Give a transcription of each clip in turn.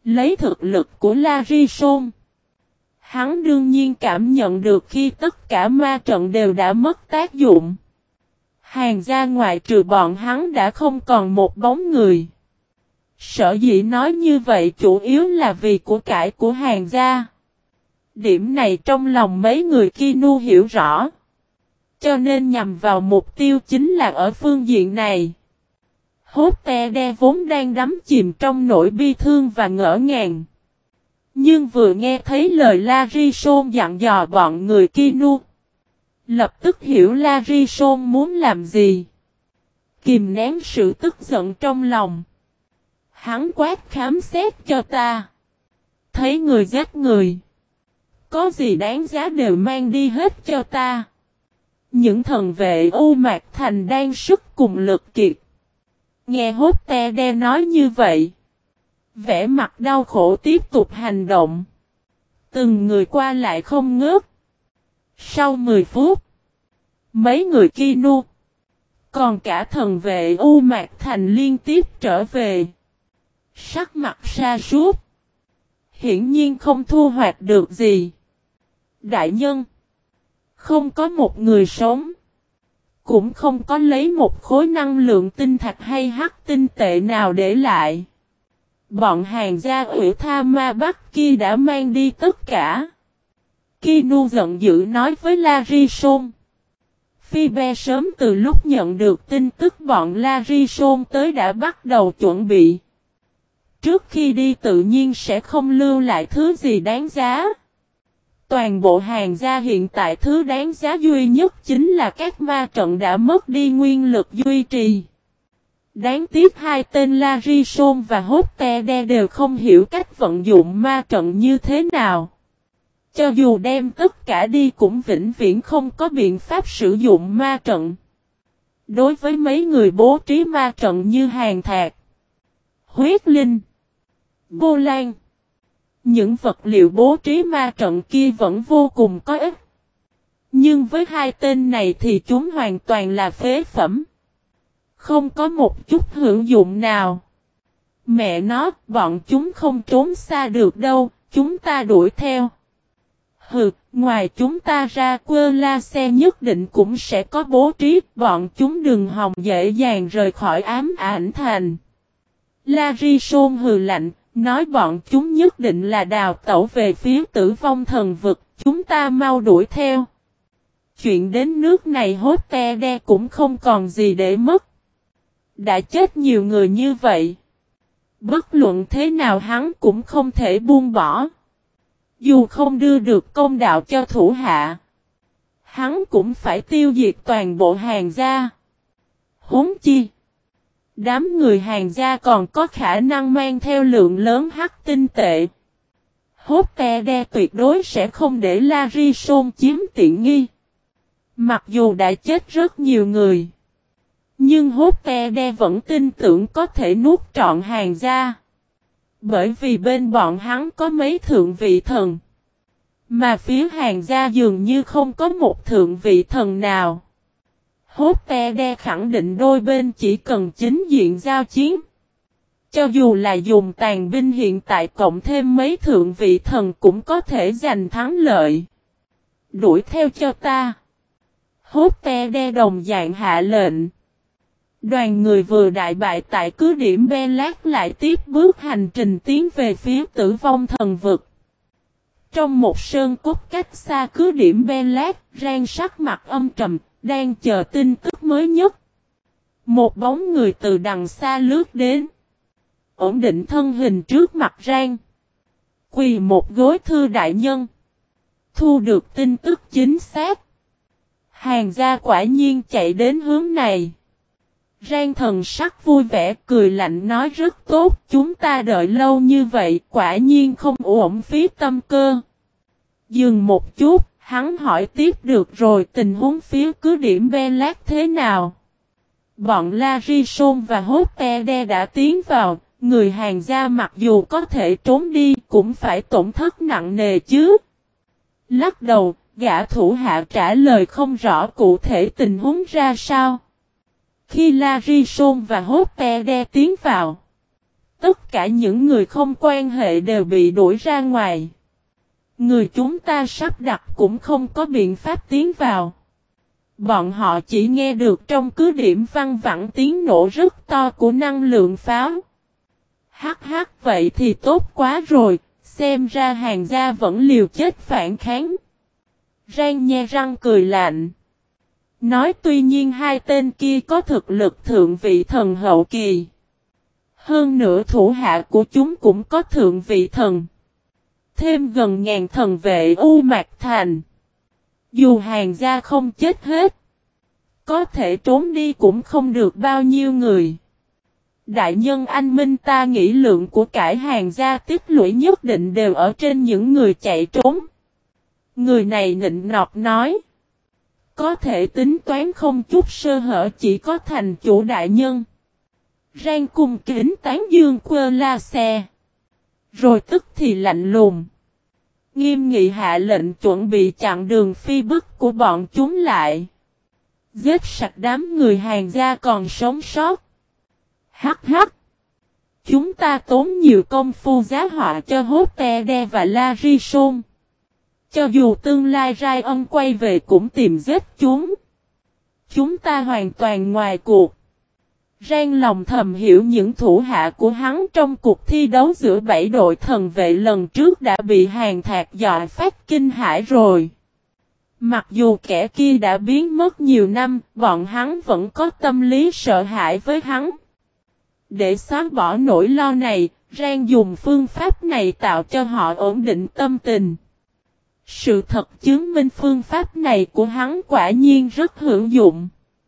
Lấy thực lực của Larison, hắn đương nhiên cảm nhận được khi tất cả ma trận đều đã mất tác dụng. Hàng gia ngoại trừ bọn hắn đã không còn một bóng người. Sở dĩ nói như vậy chủ yếu là vì của cải của hàng gia. Điểm này trong lòng mấy người Kinu hiểu rõ. Cho nên nhằm vào mục tiêu chính là ở phương diện này. Hotte vốn đang đắm chìm trong nỗi bi thương và ngỡ ngàng. Nhưng vừa nghe thấy lời Larison dặn dò bọn người Kinu, lập tức hiểu Larison muốn làm gì. Kìm nén sự tức giận trong lòng. Hắn quát khám xét cho ta. Thấy người giết người. Có gì đáng giá đều mang đi hết cho ta. Những thần vệ U Mạc Thành đang sức cùng lực kiệt. Nghe Hotte nói như vậy. Vẻ mặt đau khổ tiếp tục hành động. Từng người qua lại không ngớt. Sau 10 phút. Mấy người Kinu. Còn cả thần vệ U Mạc Thành liên tiếp trở về. Sắc mặt sa sút. Hiển nhiên không thu hoạch được gì. Đại nhân. Không có một người sống. Cũng không có lấy một khối năng lượng tinh thạch hay hắc tinh tệ nào để lại. Bọn hàng gia ủy tha ma Bắc kia đã mang đi tất cả. Kinu giận dữ nói với Larison. Phi-be sớm từ lúc nhận được tin tức bọn Larison tới đã bắt đầu chuẩn bị. Trước khi đi tự nhiên sẽ không lưu lại thứ gì đáng giá. Toàn bộ hàng gia hiện tại thứ đáng giá duy nhất chính là các ma trận đã mất đi nguyên lực duy trì. Đáng tiếc hai tên Larison và Hotte đều không hiểu cách vận dụng ma trận như thế nào. Cho dù đem tất cả đi cũng vĩnh viễn không có biện pháp sử dụng ma trận. Đối với mấy người bố trí ma trận như Hàng Thạc, Huyết Linh, Vô Lan, những vật liệu bố trí ma trận kia vẫn vô cùng có ích. Nhưng với hai tên này thì chúng hoàn toàn là phế phẩm. Không có một chút hữu dụng nào. Mẹ nó, bọn chúng không trốn xa được đâu, chúng ta đuổi theo. Hừ, ngoài chúng ta ra quơ la xe nhất định cũng sẽ có bố trí, bọn chúng đừng hòng dễ dàng rời khỏi ám ảnh thành. Larison hừ lạnh, nói bọn chúng nhất định là đào tẩu về phía tử vong thần vực, chúng ta mau đuổi theo. Chuyện đến nước này Hotte cũng không còn gì để mất. Đã chết nhiều người như vậy. Bất luận thế nào hắn cũng không thể buông bỏ. Dù không đưa được công đạo cho thủ hạ, hắn cũng phải tiêu diệt toàn bộ hàng gia. Huống chi, đám người hàng gia còn có khả năng mang theo lượng lớn hắc tinh tệ. Hotte tuyệt đối sẽ không để Larison chiếm tiện nghi. Mặc dù đã chết rất nhiều người, nhưng Hotte vẫn tin tưởng có thể nuốt trọn hàng gia. Bởi vì bên bọn hắn có mấy thượng vị thần. Mà phía hàng gia dường như không có một thượng vị thần nào. Hotte khẳng định đôi bên chỉ cần chính diện giao chiến. Cho dù là dùng tàn binh hiện tại cộng thêm mấy thượng vị thần cũng có thể giành thắng lợi. Đuổi theo cho ta. Hotte đồng dạng hạ lệnh. Đoàn người vừa đại bại tại cứ điểm Belát lại tiếp bước hành trình tiến về phía tử vong thần vực. Trong một sơn cốt cách xa cứ điểm Belát, Rang sắc mặt âm trầm, đang chờ tin tức mới nhất. Một bóng người từ đằng xa lướt đến. Ổn định thân hình trước mặt Rang. Quỳ một gối thưa đại nhân. Thu được tin tức chính xác. Hàng gia quả nhiên chạy đến hướng này. Rang thần sắc vui vẻ cười lạnh nói rất tốt, chúng ta đợi lâu như vậy, quả nhiên không uổng phí tâm cơ. Dừng một chút, hắn hỏi tiếp được rồi tình huống phía cứ điểm Belát thế nào. Bọn Larison và Hotte đã tiến vào, người hàng gia mặc dù có thể trốn đi cũng phải tổn thất nặng nề chứ. Lắc đầu, gã thủ hạ trả lời không rõ cụ thể tình huống ra sao. Khi Larison và Hotte tiến vào, Tất cả những người không quan hệ đều bị đuổi ra ngoài. Người chúng ta sắp đặt cũng không có biện pháp tiến vào. Bọn họ chỉ nghe được trong cứ điểm văng vẳng tiếng nổ rất to của năng lượng pháo. Hắc hắc, vậy thì tốt quá rồi, xem ra Hàn gia vẫn liều chết phản kháng. Rang nhe răng cười lạnh. Nói tuy nhiên hai tên kia có thực lực thượng vị thần hậu kỳ. Hơn nữa thủ hạ của chúng cũng có thượng vị thần. Thêm gần ngàn thần vệ U Mạc Thành. Dù Hàn gia không chết hết. Có thể trốn đi cũng không được bao nhiêu người. Đại nhân anh minh, ta nghĩ lượng của cải Hàn gia tích lũy nhất định đều ở trên những người chạy trốn. Người này nịnh nọt nói. Có thể tính toán không chút sơ hở chỉ có thành chủ đại nhân. Rang cung kính tán dương quơ la xe. Rồi tức thì lạnh lùng. Nghiêm nghị hạ lệnh chuẩn bị chặn đường phi bức của bọn chúng lại. Giết sạch đám người Hàn gia còn sống sót. Hắc hắc. Chúng ta tốn nhiều công phu giá họa cho Hotte và Larison. Cho dù tương lai Rai Ân quay về cũng tìm giết chúng. Chúng ta hoàn toàn ngoài cuộc. Rang lòng thầm hiểu những thủ hạ của hắn trong cuộc thi đấu giữa 7 đội thần vệ lần trước đã bị Hàn Thạc dọa phát kinh hãi rồi. Mặc dù kẻ kia đã biến mất nhiều năm, bọn hắn vẫn có tâm lý sợ hãi với hắn. Để xóa bỏ nỗi lo này, Rang dùng phương pháp này tạo cho họ ổn định tâm tình. Sự thật chứng minh phương pháp này của hắn quả nhiên rất hữu dụng.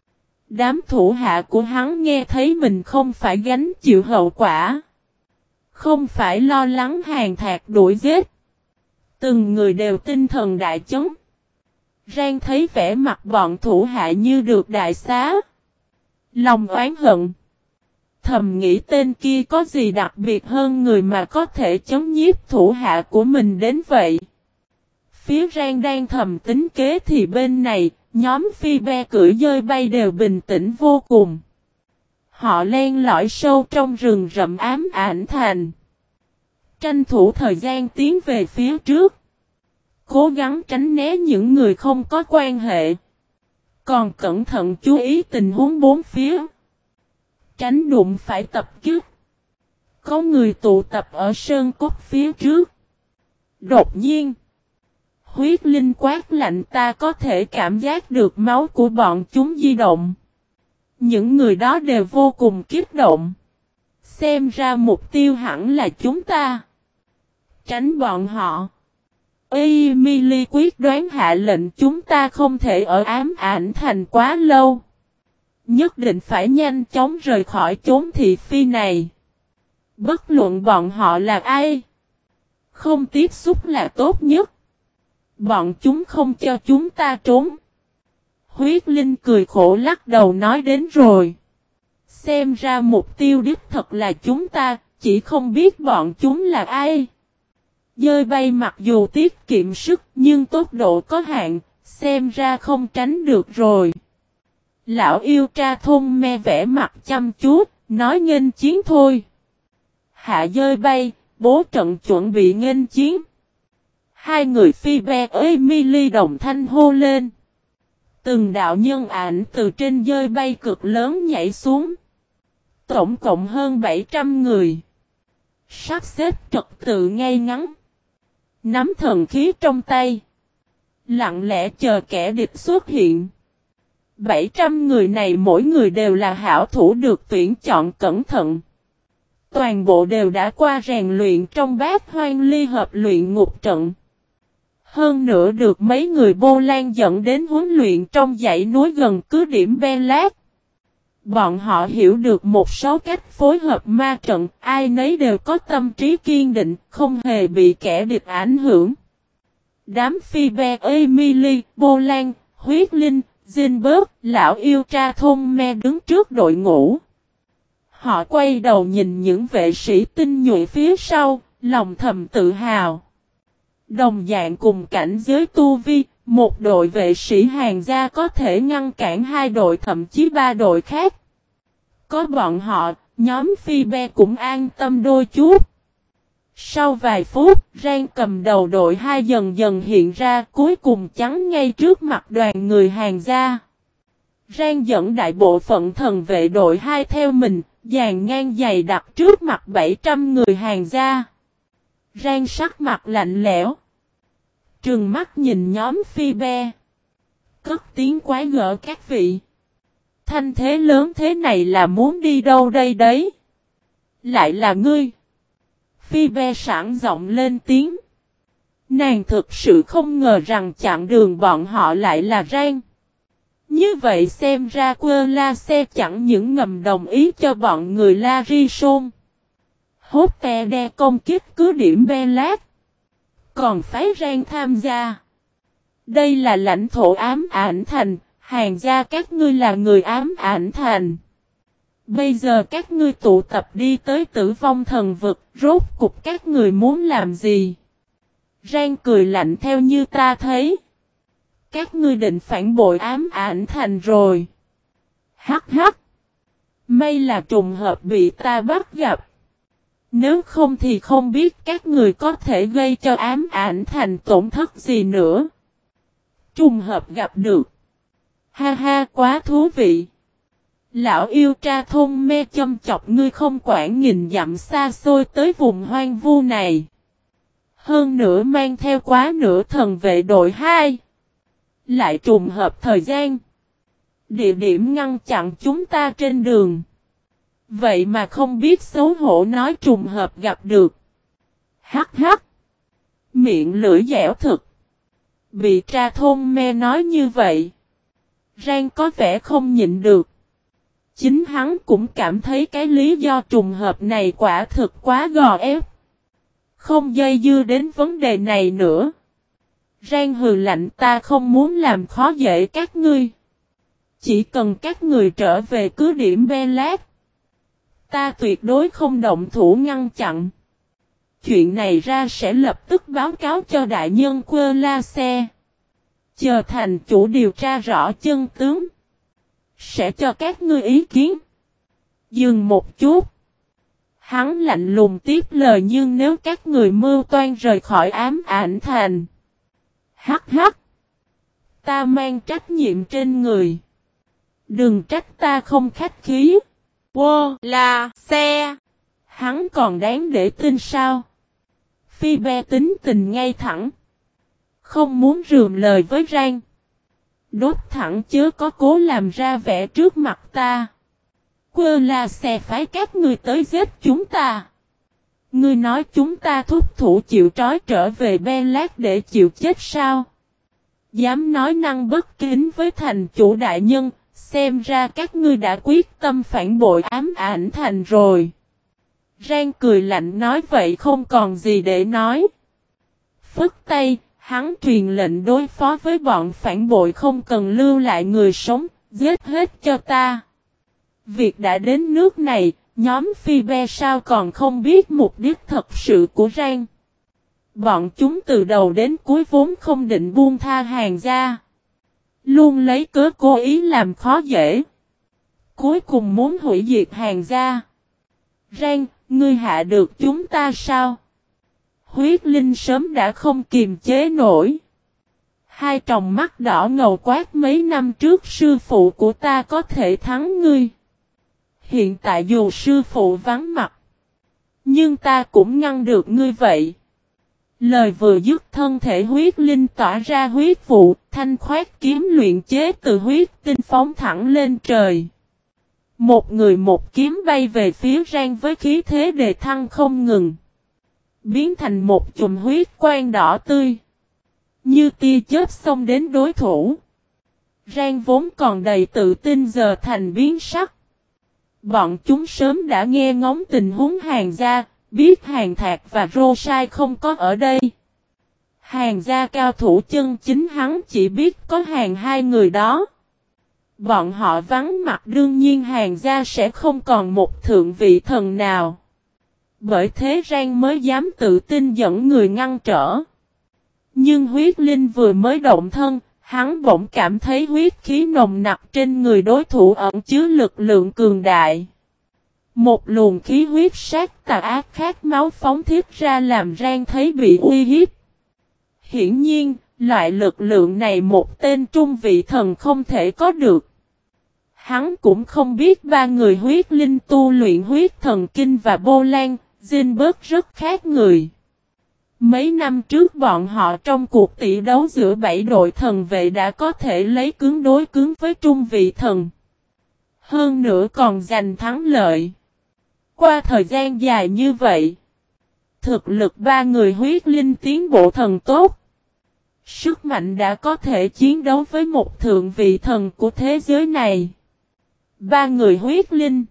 Đám thủ hạ của hắn nghe thấy mình không phải gánh chịu hậu quả. Không phải lo lắng Hàn Thạc đuổi giết. Từng người đều tinh thần đại chấn. Rang thấy vẻ mặt bọn thủ hạ như được đại xá. Lòng oán hận. Thầm nghĩ tên kia có gì đặc biệt hơn người mà có thể chấn nhiếp thủ hạ của mình đến vậy. Phía Rang đang thầm tính kế thì bên này, nhóm phi be cưỡi dơi bay đều bình tĩnh vô cùng. Họ len lỏi sâu trong rừng rậm ám ảnh thành. Tranh thủ thời gian tiến về phía trước. Cố gắng tránh né những người không có quan hệ. Còn cẩn thận chú ý tình huống bốn phía. Tránh đụng phải tập kích. Có người tụ tập ở sơn cốt phía trước. Đột nhiên. Huyết linh quát lạnh, ta có thể cảm giác được máu của bọn chúng di động. Những người đó đều vô cùng kích động. Xem ra mục tiêu hẳn là chúng ta. Tránh bọn họ. Emily quyết đoán hạ lệnh chúng ta không thể ở ám ảnh thành quá lâu. Nhất định phải nhanh chóng rời khỏi chốn thị phi này. Bất luận bọn họ là ai. Không tiếp xúc là tốt nhất. Bọn chúng không cho chúng ta trốn. Huyết Linh cười khổ lắc đầu nói đến rồi. Xem ra mục tiêu đích thật là chúng ta, chỉ không biết bọn chúng là ai. Dơi bay mặc dù tiết kiệm sức nhưng tốc độ có hạn, xem ra không tránh được rồi. Lão yêu tra thôn me vẻ mặt chăm chú, nói nghênh chiến thôi. Hạ dơi bay, bố trận chuẩn bị nghênh chiến. Hai người phi be Emily đồng thanh hô lên. Từng đạo nhân ảnh từ trên dơi bay cực lớn nhảy xuống. Tổng cộng hơn 700 người. Sắp xếp trật tự ngay ngắn. Nắm thần khí trong tay. Lặng lẽ chờ kẻ địch xuất hiện. 700 người này mỗi người đều là hảo thủ được tuyển chọn cẩn thận. Toàn bộ đều đã qua rèn luyện trong bát hoang ly hợp luyện ngục trận. Hơn nữa được mấy người Bô Lan dẫn đến huấn luyện trong dãy núi gần cứ điểm Belat. Bọn họ hiểu được một số cách phối hợp ma trận, ai nấy đều có tâm trí kiên định, không hề bị kẻ địch ảnh hưởng. Đám phi be Emily, Bô Lan, Huyết Linh, Zinberg, lão yêu tra thôn me đứng trước đội ngũ. Họ quay đầu nhìn những vệ sĩ tinh nhuệ phía sau, lòng thầm tự hào. Đồng dạng cùng cảnh giới tu vi, một đội vệ sĩ Hàn gia có thể ngăn cản hai đội thậm chí ba đội khác. Có bọn họ, Nhóm Phi Be cũng an tâm đôi chút. Sau vài phút, Rang cầm đầu đội 2 dần dần hiện ra, cuối cùng chắn ngay trước mặt đoàn người Hàn gia. Rang dẫn đại bộ phận thần vệ đội 2 theo mình, dàn ngang dày đặt trước mặt 700 người Hàn gia. Rang sắc mặt lạnh lẽo, trừng mắt nhìn nhóm Phi Be, cất tiếng quái gở các vị. Thanh thế lớn thế này là muốn đi đâu đây đấy? Lại là ngươi. Phi Be sảng giọng lên tiếng. Nàng thực sự không ngờ rằng chặn đường bọn họ lại là Rang. Như vậy xem ra Quơ La Xe chẳng những ngầm đồng ý cho bọn người La Ri Sôn hốt tè đe công kích cứ điểm Be Lát, còn phái Rang tham gia. Đây là lãnh thổ ám ảnh thành, Hàn gia các ngươi là người ám ảnh thành. Bây giờ các ngươi tụ tập đi tới Tử Vong Thần Vực, rốt cục các người muốn làm gì? Rang cười lạnh theo như ta thấy. Các ngươi định phản bội ám ảnh thành rồi. Hắc hắc. May là trùng hợp bị ta bắt gặp. Nếu không thì không biết các người có thể gây cho ám ảnh thành tổn thất gì nữa. Trùng hợp gặp được. Ha ha, quá thú vị. Lão yêu tra thôn me châm chọc ngươi không quản nghìn dặm xa xôi tới vùng hoang vu này. Hơn nữa mang theo quá nửa thần vệ đội 2. Lại trùng hợp thời gian, địa điểm ngăn chặn chúng ta trên đường. Vậy mà không biết xấu hổ nói trùng hợp gặp được. Hắc hắc. Miệng lưỡi dẻo thực. Bị tra thôn me nói như vậy, Rang có vẻ không nhịn được. Chính hắn cũng cảm thấy cái lý do trùng hợp này quả thực quá gò ép. Không dây dưa đến vấn đề này nữa. Rang hừ lạnh, ta không muốn làm khó dễ các ngươi. Chỉ cần các người trở về cứ điểm Be Lát, ta tuyệt đối không động thủ ngăn chặn. Chuyện này ra sẽ lập tức báo cáo cho đại nhân Quơ La Xe. Chờ thành chủ điều tra rõ chân tướng, sẽ cho các ngươi ý kiến. Dừng một chút. Hắn lạnh lùng tiếp lời, nhưng nếu các người mưu toan rời khỏi ám ảnh thành, hắc hắc, ta mang trách nhiệm trên người. Đừng trách ta không khách khí. Quơ La Xe. Hắn còn đáng để tin sao? Phi Be tính tình ngay thẳng, không muốn rườm lời với Rang. Đốt thẳng chớ có cố làm ra vẻ trước mặt ta. Quơ La Xe phái các ngươi tới giết chúng ta. Ngươi nói chúng ta thúc thủ chịu trói trở về Be Lát để chịu chết sao? Dám nói năng bất kính với thành chủ đại nhân, xem ra các ngươi đã quyết tâm phản bội ám ảnh thành rồi. Rang cười lạnh nói vậy không còn gì để nói. Phất tay, hắn truyền lệnh đối phó với bọn phản bội không cần lưu lại người sống, giết hết cho ta. Việc đã đến nước này, nhóm Phi Be sao còn không biết mục đích thật sự của Rang. Bọn chúng từ đầu đến cuối vốn không định buông tha Hàn gia, luôn lấy cớ cố ý làm khó dễ, cuối cùng muốn hủy diệt Hàn gia. Rang, ngươi hạ được chúng ta sao? Huyết Linh sớm đã không kiềm chế nổi. Hai tròng mắt đỏ ngầu quát, mấy năm trước sư phụ của ta có thể thắng ngươi. Hiện tại dù sư phụ vắng mặt, nhưng ta cũng ngăn được ngươi vậy. Lời vừa dứt, thân thể Huyết Linh tỏa ra huyết vụ, thanh khoát kiếm luyện chế từ huyết tinh phóng thẳng lên trời. Một người một kiếm bay về phía Rang với khí thế đề thăng không ngừng, biến thành một chùm huyết quang đỏ tươi, như tia chớp xông đến đối thủ. Rang vốn còn đầy tự tin giờ thành biến sắc. Bọn chúng sớm đã nghe ngóng tình huống Hàn gia, biết Hàn Thạc và Rô Sai không có ở đây. Hàn gia cao thủ chân chính hắn chỉ biết có Hàn hai người đó. Bọn họ vắng mặt, đương nhiên Hàn gia sẽ không còn một thượng vị thần nào. Bởi thế Rang mới dám tự tin dẫn người ngăn trở. Nhưng Huyết Linh vừa mới động thân, hắn bỗng cảm thấy huyết khí nồng nặc trên người đối thủ ẩn chứa lực lượng cường đại. Một luồng khí huyết sát tà ác khát máu phóng thiết ra làm Rang thấy bị uy hiếp. Hiển nhiên, loại lực lượng này một tên trung vị thần không thể có được. Hắn cũng không biết ba người huyết linh tu luyện huyết thần kinh và Bô Lan, Zinberg rất khác người. Mấy năm trước bọn họ trong cuộc tỷ đấu giữa 7 đội thần vệ đã có thể lấy cứng đối cứng với trung vị thần. Hơn nữa còn giành thắng lợi. Qua thời gian dài như vậy, thực lực ba người huyết linh tiến bộ thần tốt. Sức mạnh đã có thể chiến đấu với một thượng vị thần của thế giới này. Ba người huyết linh.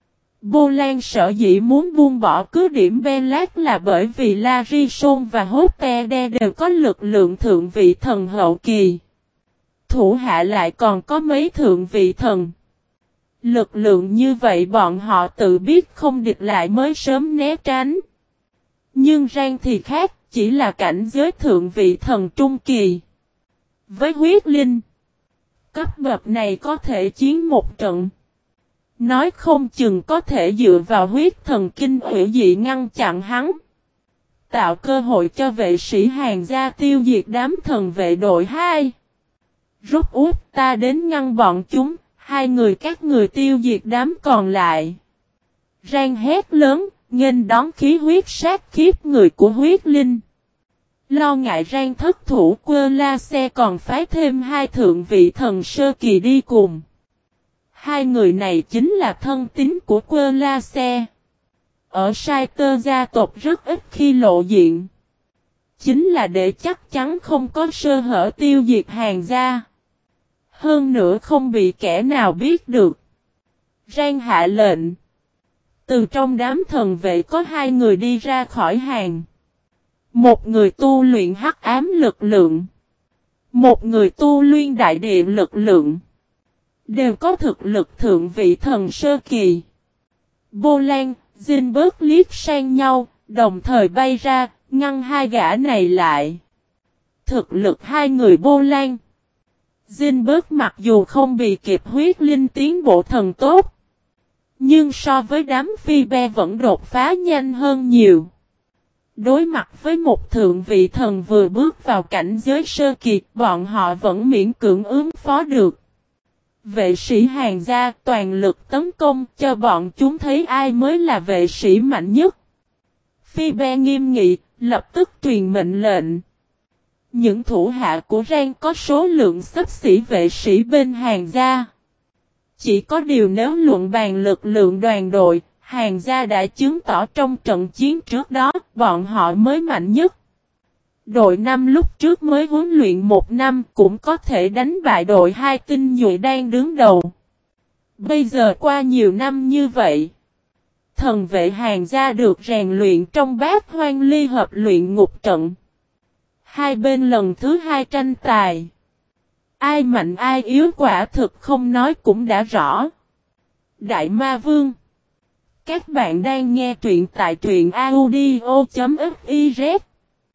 Bô Lan sở dĩ muốn buông bỏ cứ điểm Belat là bởi vì Larison và Hopede đều có lực lượng thượng vị thần hậu kỳ. Thủ hạ lại còn có mấy thượng vị thần. Lực lượng như vậy bọn họ tự biết không địch lại mới sớm né tránh. Nhưng Rang thì khác, chỉ là cảnh giới thượng vị thần trung kỳ. Với huyết linh, cấp bậc này có thể chiến một trận. Nói không chừng có thể dựa vào huyết thần kinh hủy dị ngăn chặn hắn. Tạo cơ hội cho vệ sĩ hàng gia tiêu diệt đám thần vệ đội 2. Rút út ta đến ngăn bọn chúng, hai người các người tiêu diệt đám còn lại. Rang hét lớn, nghênh đón khí huyết sát khiếp người của huyết linh. Lo ngại Rang thất thủ Quơ La Xe còn phái thêm hai thượng vị thần sơ kỳ đi cùng. Hai người này chính là thân tín của Quơ La Xe. Ở Sai Tơ gia tộc rất ít khi lộ diện. Chính là để chắc chắn không có sơ hở tiêu diệt hàng gia. Hơn nữa không bị kẻ nào biết được. Rang hạ lệnh. Từ trong đám thần vệ có hai người đi ra khỏi hàng. Một người tu luyện hắc ám lực lượng. Một người tu luyện đại địa lực lượng. Đều có thực lực thượng vị thần sơ kỳ. Bô Lan, Zinberg liếc sang nhau, đồng thời bay ra, ngăn hai gã này lại. Thực lực hai người Bô Lan. Zinberg mặc dù không bị kịp huyết linh tiến bộ thần tốt. Nhưng so với đám phi be vẫn đột phá nhanh hơn nhiều. Đối mặt với một thượng vị thần vừa bước vào cảnh giới sơ kỳ, bọn họ vẫn miễn cưỡng ứng phó được. Vệ sĩ hàng gia toàn lực tấn công cho bọn chúng thấy ai mới là vệ sĩ mạnh nhất. Phi be nghiêm nghị, lập tức truyền mệnh lệnh. Những thủ hạ của Rang có số lượng xấp xỉ vệ sĩ bên hàng gia. Chỉ có điều nếu luận bàn lực lượng đoàn đội, hàng gia đã chứng tỏ trong trận chiến trước đó, bọn họ mới mạnh nhất. Đội 5 lúc trước mới huấn luyện 1 năm cũng có thể đánh bại đội 2 tinh nhuệ đang đứng đầu. Bây giờ qua nhiều năm như vậy, thần vệ hàng gia được rèn luyện trong bát hoang ly hợp luyện ngục trận. Hai bên lần thứ 2 tranh tài. Ai mạnh ai yếu quả thực không nói cũng đã rõ. Đại Ma Vương. Các bạn đang nghe truyện tại truyện audio.fiz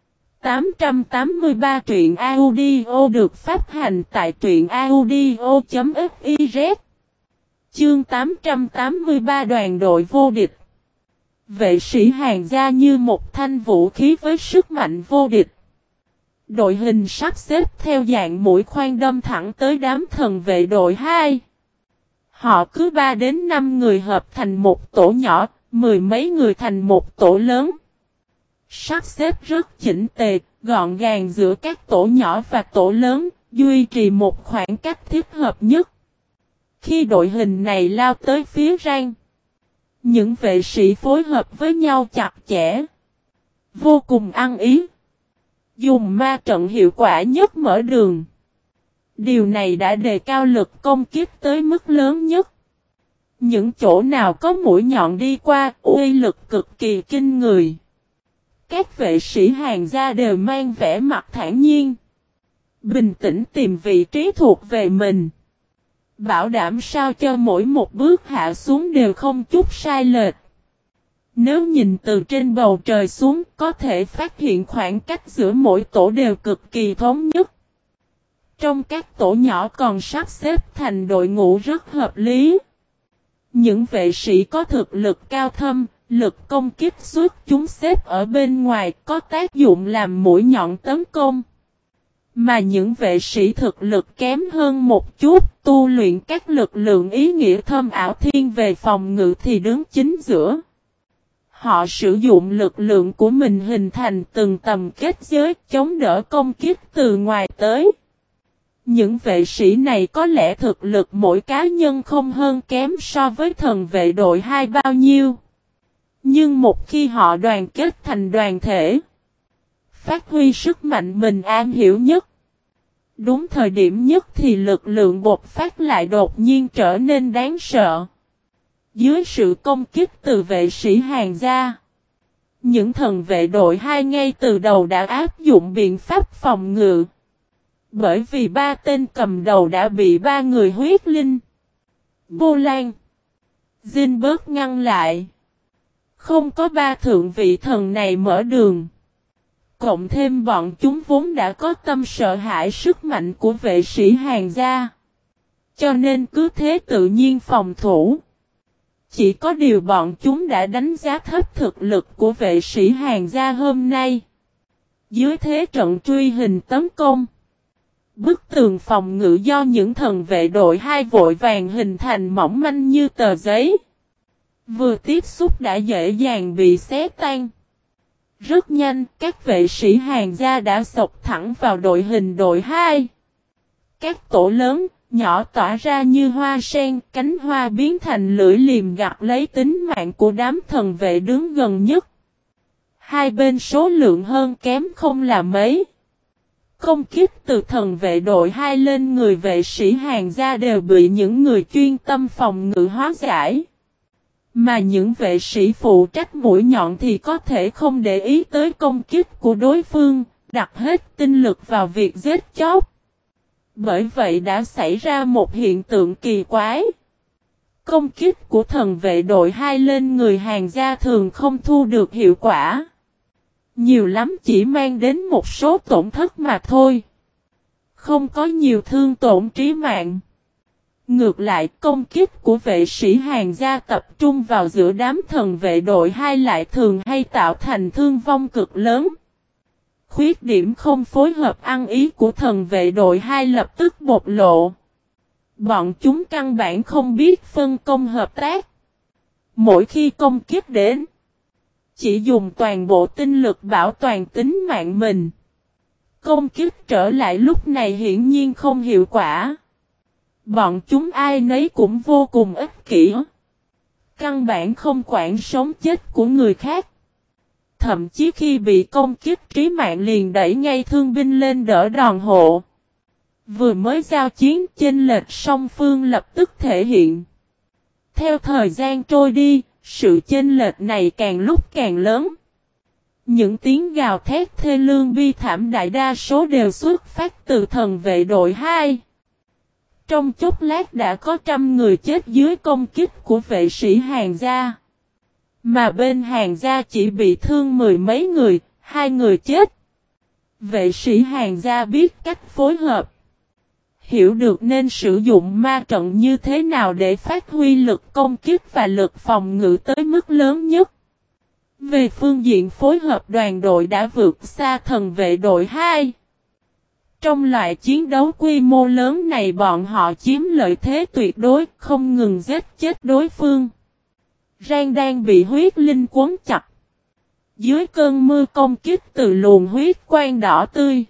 883 truyện audio được phát hành tại truyện audio.fiz. Chương 883 đoàn đội vô địch. Vệ sĩ hàng gia như một thanh vũ khí với sức mạnh vô địch. Đội hình sắp xếp theo dạng mũi khoan đâm thẳng tới đám thần vệ đội 2. Họ cứ 3 đến 5 người hợp thành một tổ nhỏ, 10 mấy người thành một tổ lớn. Sắp xếp rất chỉnh tề, gọn gàng giữa các tổ nhỏ và tổ lớn, duy trì một khoảng cách thích hợp nhất. Khi đội hình này lao tới phía Rang, những vệ sĩ phối hợp với nhau chặt chẽ, vô cùng ăn ý. Dùng ma trận hiệu quả nhất mở đường. Điều này đã đề cao lực công kích tới mức lớn nhất. Những chỗ nào có mũi nhọn đi qua, uy lực cực kỳ kinh người. Các vệ sĩ hàng gia đều mang vẻ mặt thản nhiên. Bình tĩnh tìm vị trí thuộc về mình. Bảo đảm sao cho mỗi một bước hạ xuống đều không chút sai lệch. Nếu nhìn từ trên bầu trời xuống, có thể phát hiện khoảng cách giữa mỗi tổ đều cực kỳ thống nhất. Trong các tổ nhỏ còn sắp xếp thành đội ngũ rất hợp lý. Những vệ sĩ có thực lực cao thâm, lực công kích xuất chúng xếp ở bên ngoài có tác dụng làm mũi nhọn tấn công. Mà những vệ sĩ thực lực kém hơn một chút, tu luyện các lực lượng ý nghĩa thâm ảo thiên về phòng ngự thì đứng chính giữa. Họ sử dụng lực lượng của mình hình thành từng tầm kết giới chống đỡ công kích từ ngoài tới. Những vệ sĩ này có lẽ thực lực mỗi cá nhân không hơn kém so với thần vệ đội 2 bao nhiêu. Nhưng một khi họ đoàn kết thành đoàn thể, phát huy sức mạnh mình am hiểu nhất, đúng thời điểm nhất thì lực lượng bộc phát lại đột nhiên trở nên đáng sợ. Dưới sự công kích từ vệ sĩ hàng gia, những thần vệ đội 2 ngay từ đầu đã áp dụng biện pháp phòng ngự. Bởi vì ba tên cầm đầu đã bị ba người huyết linh, Vô Lan, Zinberg ngăn lại. Không có ba thượng vị thần này mở đường. Cộng thêm bọn chúng vốn đã có tâm sợ hãi sức mạnh của vệ sĩ hàng gia. Cho nên cứ thế tự nhiên phòng thủ. Chỉ có điều bọn chúng đã đánh giá thấp thực lực của vệ sĩ hàng gia hôm nay. Dưới thế trận truy hình tấn công, bức tường phòng ngự do những thần vệ đội 2 vội vàng hình thành mỏng manh như tờ giấy. Vừa tiếp xúc đã dễ dàng bị xé tan. Rất nhanh, các vệ sĩ hàng gia đã xộc thẳng vào đội hình đội 2. Các tổ lớn, nhỏ tỏa ra như hoa sen, cánh hoa biến thành lưỡi liềm gặt lấy tính mạng của đám thần vệ đứng gần nhất. Hai bên số lượng hơn kém không là mấy. Công kích từ thần vệ đội 2 lên người vệ sĩ hàng gia đều bị những người chuyên tâm phòng ngự hóa giải. Mà những vệ sĩ phụ trách mũi nhọn thì có thể không để ý tới công kích của đối phương, đặt hết tinh lực vào việc giết chóc. Bởi vậy đã xảy ra một hiện tượng kỳ quái. Công kích của thần vệ đội 2 lên người hàng gia thường không thu được hiệu quả. Nhiều lắm chỉ mang đến một số tổn thất mà thôi. Không có nhiều thương tổn trí mạng. Ngược lại công kích của vệ sĩ hàng gia tập trung vào giữa đám thần vệ đội 2 lại thường hay tạo thành thương vong cực lớn. Khuyết điểm không phối hợp ăn ý của thần vệ đội 2 lập tức bộc lộ. Bọn chúng căn bản không biết phân công hợp tác. Mỗi khi công kích đến, chỉ dùng toàn bộ tinh lực bảo toàn tính mạng mình. Công kích trở lại lúc này hiển nhiên không hiệu quả. Bọn chúng ai nấy cũng vô cùng ích kỷ. Căn bản không quản sống chết của người khác. Thậm chí khi bị công kích trí mạng liền đẩy ngay thương binh lên đỡ đòn hộ. Vừa mới giao chiến chênh lệch song phương lập tức thể hiện. Theo thời gian trôi đi, sự chênh lệch này càng lúc càng lớn. Những tiếng gào thét thê lương bi thảm đại đa số đều xuất phát từ thần vệ đội 2. Trong chốc lát đã có trăm người chết dưới công kích của vệ sĩ hàng gia. Mà bên hàng gia chỉ bị thương mười mấy người, 2 người chết. Vệ sĩ hàng gia biết cách phối hợp. Hiểu được nên sử dụng ma trận như thế nào để phát huy lực công kích và lực phòng ngự tới mức lớn nhất. Về phương diện phối hợp đoàn đội đã vượt xa thần vệ đội 2. Trong loại chiến đấu quy mô lớn này bọn họ chiếm lợi thế tuyệt đối, không ngừng giết chết đối phương. Rang đang bị huyết linh quấn chặt. Dưới cơn mưa công kích từ luồng huyết quang đỏ tươi,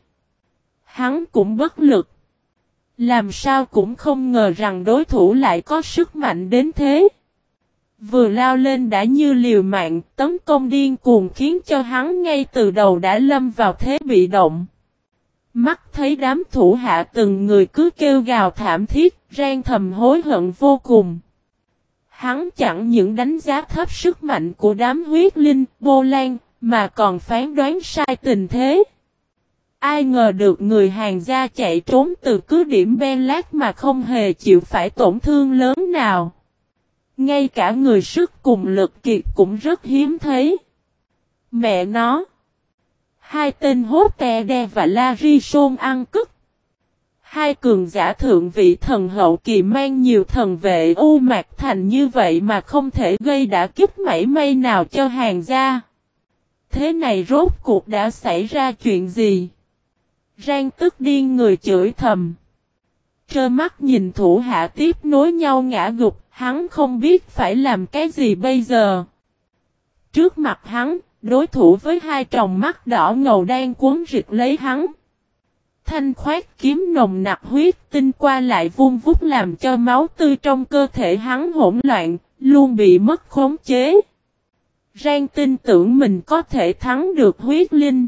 hắn cũng bất lực. Làm sao cũng không ngờ rằng đối thủ lại có sức mạnh đến thế. Vừa lao lên đã như liều mạng, tấn công điên cuồng khiến cho hắn ngay từ đầu đã lâm vào thế bị động. Mắt thấy đám thủ hạ từng người cứ kêu gào thảm thiết, Rang thầm hối hận vô cùng. Hắn chẳng những đánh giá thấp sức mạnh của đám huyết linh, Vô Lan, mà còn phán đoán sai tình thế. Ai ngờ được người hàng gia chạy trốn từ cứ điểm Ben Lát mà không hề chịu phải tổn thương lớn nào. Ngay cả người sức cùng lực kiệt cũng rất hiếm thấy. Mẹ nó! Hai tên Hốt Tè Đe và La Ri Sôn ăn cứt. Hai cường giả thượng vị thần hậu kỳ mang nhiều thần vệ U Mạc Thành như vậy mà không thể gây đả kích mảy may nào cho Hàn gia. Thế này rốt cuộc đã xảy ra chuyện gì? Rang tức điên người chửi thầm. Trơ mắt nhìn thủ hạ tiếp nối nhau ngã gục, hắn không biết phải làm cái gì bây giờ. Trước mặt hắn, đối thủ với hai tròng mắt đỏ ngầu đang cuốn rịt lấy hắn. Thanh khoát kiếm nồng nặc huyết tinh qua lại vun vút làm cho máu tươi trong cơ thể hắn hỗn loạn, luôn bị mất khống chế. Rang tin tưởng mình có thể thắng được huyết linh.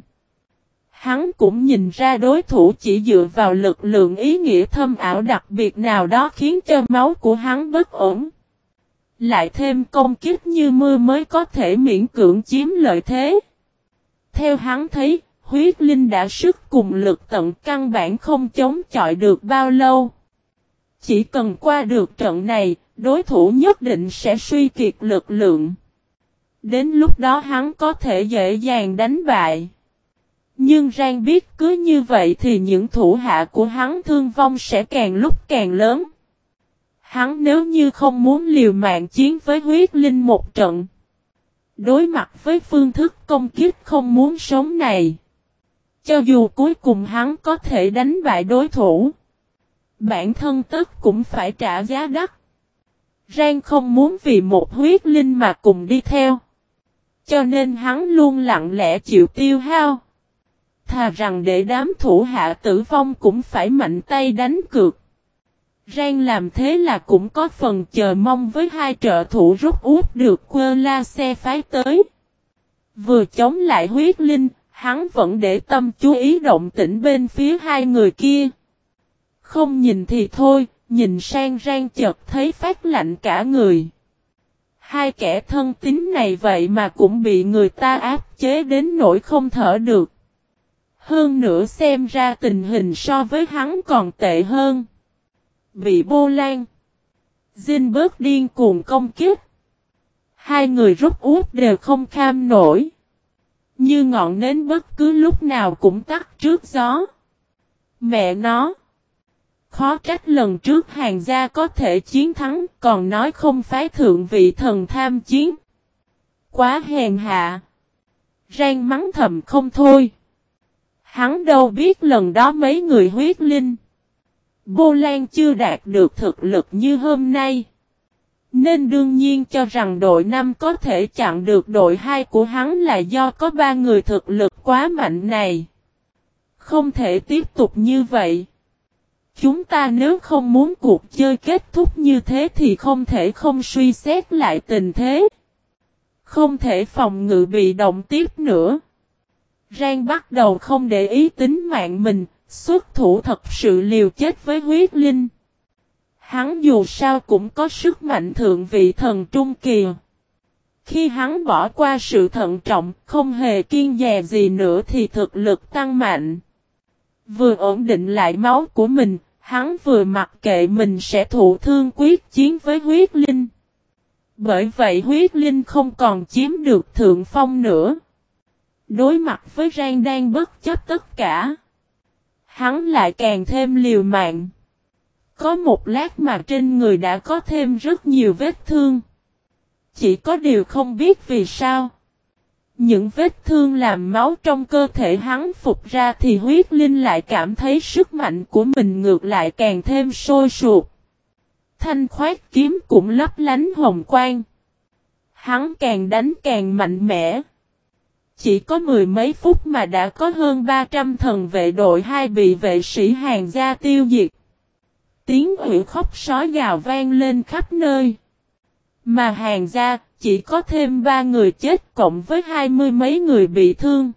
Hắn cũng nhìn ra đối thủ chỉ dựa vào lực lượng ý nghĩa thâm ảo đặc biệt nào đó khiến cho máu của hắn bất ổn. Lại thêm công kích như mưa mới có thể miễn cưỡng chiếm lợi thế. Theo hắn thấy, huyết linh đã sức cùng lực tận căn bản không chống chọi được bao lâu. Chỉ cần qua được trận này, đối thủ nhất định sẽ suy kiệt lực lượng. Đến lúc đó hắn có thể dễ dàng đánh bại. Nhưng Rang biết cứ như vậy thì những thủ hạ của hắn thương vong sẽ càng lúc càng lớn. Hắn nếu như không muốn liều mạng chiến với huyết linh một trận. Đối mặt với phương thức công kích không muốn sống này. Cho dù cuối cùng hắn có thể đánh bại đối thủ. Bản thân tất cũng phải trả giá đắt. Rang không muốn vì một huyết linh mà cùng đi theo. Cho nên hắn luôn lặng lẽ chịu tiêu hao. Thà rằng để đám thủ hạ tử vong cũng phải mạnh tay đánh cược. Rang làm thế là cũng có phần chờ mong với hai trợ thủ rút út được quơ la xe phái tới. Vừa chống lại huyết linh, hắn vẫn để tâm chú ý động tĩnh bên phía hai người kia. Không nhìn thì thôi, nhìn sang Rang chợt thấy phát lạnh cả người. Hai kẻ thân tín này vậy mà cũng bị người ta áp chế đến nỗi không thở được. Hơn nữa xem ra tình hình so với hắn còn tệ hơn. Bị Bô Lan, Zinberg điên cuồng công kích. Hai người rút út đều không kham nổi. Như ngọn nến bất cứ lúc nào cũng tắt trước gió. Mẹ nó! Khó trách lần trước Hàn gia có thể chiến thắng, còn nói không phái thượng vị thần tham chiến. Quá hèn hạ! Rang mắng thầm không thôi. Hắn đâu biết lần đó mấy người huyết linh. Bô Lan chưa đạt được thực lực như hôm nay. Nên đương nhiên cho rằng đội 5 có thể chặn được đội 2 của hắn là do có 3 người thực lực quá mạnh này. Không thể tiếp tục như vậy. Chúng ta nếu không muốn cuộc chơi kết thúc như thế thì không thể không suy xét lại tình thế. Không thể phòng ngự bị động tiếp nữa. Rang bắt đầu không để ý tính mạng mình, xuất thủ thật sự liều chết với huyết linh. Hắn dù sao cũng có sức mạnh thượng vị thần trung kỳ. Khi hắn bỏ qua sự thận trọng, không hề kiêng dè gì nữa thì thực lực tăng mạnh. Vừa ổn định lại máu của mình, hắn vừa mặc kệ mình sẽ thụ thương quyết chiến với huyết linh. Bởi vậy huyết linh không còn chiếm được thượng phong nữa. Đối mặt với Rang đang bất chấp tất cả. Hắn lại càng thêm liều mạng. Có một lát mà trên người đã có thêm rất nhiều vết thương. Chỉ có điều không biết vì sao. Những vết thương làm máu trong cơ thể hắn phục ra thì huyết linh lại cảm thấy sức mạnh của mình ngược lại càng thêm sôi sục. Thanh khoát kiếm cũng lấp lánh hồng quang. Hắn càng đánh càng mạnh mẽ. Chỉ có mười mấy phút mà đã có hơn 300 thần vệ đội 2 bị vệ sĩ Hàn gia tiêu diệt. Tiếng hủy khóc sói gào vang lên khắp nơi. Mà Hàn gia chỉ có thêm 3 người chết cộng với 20 mấy người bị thương.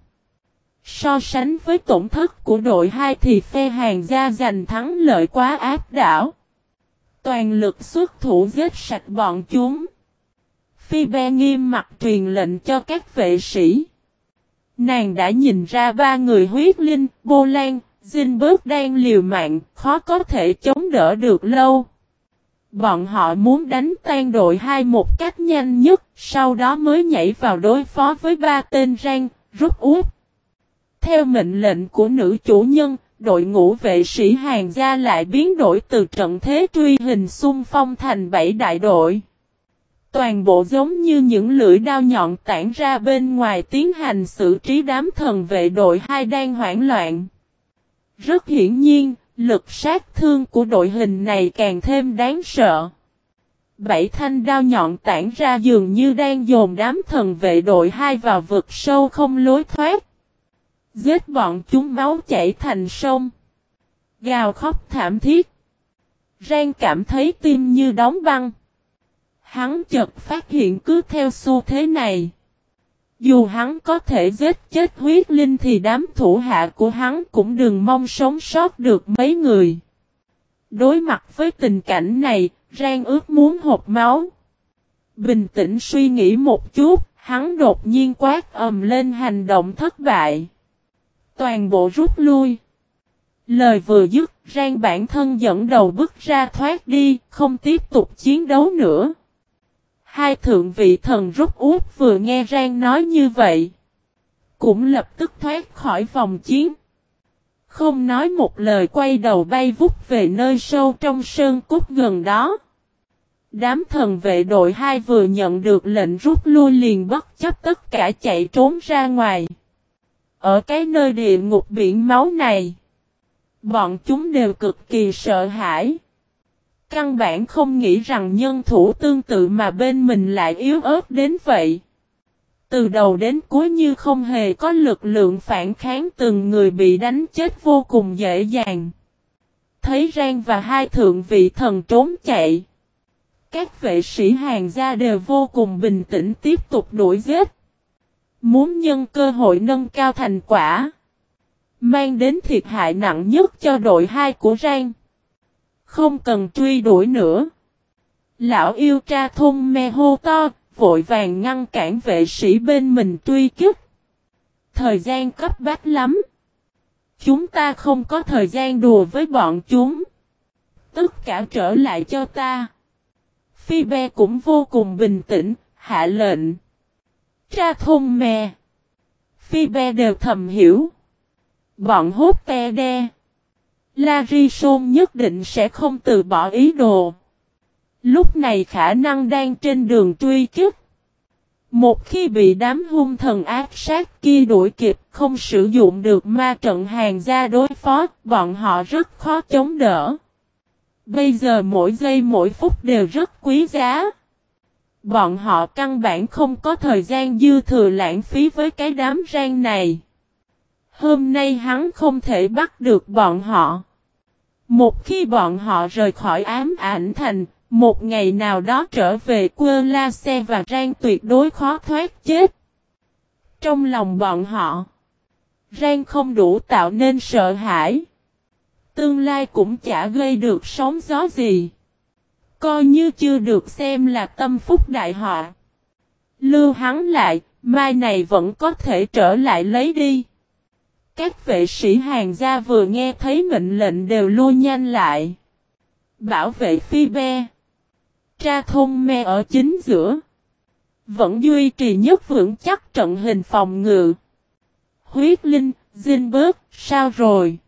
So sánh với tổn thất của đội 2 thì phe Hàn gia giành thắng lợi quá áp đảo. Toàn lực xuất thủ giết sạch bọn chúng. Phi Be nghiêm mặt truyền lệnh cho các vệ sĩ. Nàng đã nhìn ra 3 người huyết linh, Bô Lan, Zinberg đang liều mạng, khó có thể chống đỡ được lâu. Bọn họ muốn đánh tan đội 2 một cách nhanh nhất, sau đó mới nhảy vào đối phó với 3 tên Rang, rút út. Theo mệnh lệnh của nữ chủ nhân, đội ngũ vệ sĩ Hàn gia lại biến đổi từ trận thế truy hình xung phong thành 7 đại đội. Toàn bộ giống như những lưỡi đao nhọn tản ra bên ngoài tiến hành xử trí đám thần vệ đội 2 đang hoảng loạn. Rất hiển nhiên, lực sát thương của đội hình này càng thêm đáng sợ. 7 thanh đao nhọn tản ra dường như đang dồn đám thần vệ đội 2 vào vực sâu không lối thoát. Giết bọn chúng máu chảy thành sông. Gào khóc thảm thiết. Rang cảm thấy tim như đóng băng. Hắn chợt phát hiện cứ theo xu thế này. Dù hắn có thể giết chết huyết linh thì đám thủ hạ của hắn cũng đừng mong sống sót được mấy người. Đối mặt với tình cảnh này, Rang ước muốn hộc máu. Bình tĩnh suy nghĩ một chút, hắn đột nhiên quát ầm lên hành động thất bại. Toàn bộ rút lui. Lời vừa dứt, Rang bản thân dẫn đầu bước ra thoát đi, không tiếp tục chiến đấu nữa. Hai thượng vị thần rút út vừa nghe Rang nói như vậy. Cũng lập tức thoát khỏi vòng chiến. Không nói một lời quay đầu bay vút về nơi sâu trong sơn cốt gần đó. Đám thần vệ đội 2 vừa nhận được lệnh rút lui liền bất chấp tất cả chạy trốn ra ngoài. Ở cái nơi địa ngục biển máu này, bọn chúng đều cực kỳ sợ hãi. Căn bản không nghĩ rằng nhân thủ tương tự mà bên mình lại yếu ớt đến vậy. Từ đầu đến cuối như không hề có lực lượng phản kháng, từng người bị đánh chết vô cùng dễ dàng. Thấy Rang và hai thượng vị thần trốn chạy, các vệ sĩ Hàn gia đều vô cùng bình tĩnh tiếp tục đuổi giết. Muốn nhân cơ hội nâng cao thành quả, mang đến thiệt hại nặng nhất cho đội 2 của Rang. Không cần truy đuổi nữa. Lão yêu tra thôn me hô to, vội vàng ngăn cản vệ sĩ bên mình truy kích. Thời gian cấp bách lắm. Chúng ta không có thời gian đùa với bọn chúng. Tất cả trở lại cho ta. Phi Be cũng vô cùng bình tĩnh, hạ lệnh. Tra thôn me. Phi Be đều thầm hiểu. Bọn hốt te đe. Larison nhất định sẽ không từ bỏ ý đồ. Lúc này khả năng đang trên đường truy kích. Một khi bị đám hung thần ác sát kia đuổi kịp, không sử dụng được ma trận Hàn gia đối phó, bọn họ rất khó chống đỡ. Bây giờ mỗi giây mỗi phút đều rất quý giá. Bọn họ căn bản không có thời gian dư thừa lãng phí với cái đám Rang này. Hôm nay hắn không thể bắt được bọn họ. Một khi bọn họ rời khỏi ám ảnh thành, một ngày nào đó trở về quê La Xe và Rang tuyệt đối khó thoát chết. Trong lòng bọn họ, Rang không đủ tạo nên sợ hãi. Tương lai cũng chả gây được sóng gió gì. Coi như chưa được xem là tâm phúc đại họa. Lưu hắn lại, mai này vẫn có thể trở lại lấy đi. Các vệ sĩ Hàn gia vừa nghe thấy mệnh lệnh đều lui nhanh lại. Bảo vệ Phi Be. Tra thôn me ở chính giữa. Vẫn duy trì nhất vững chắc trận hình phòng ngự. Huyết Linh, Zinberg, sao rồi?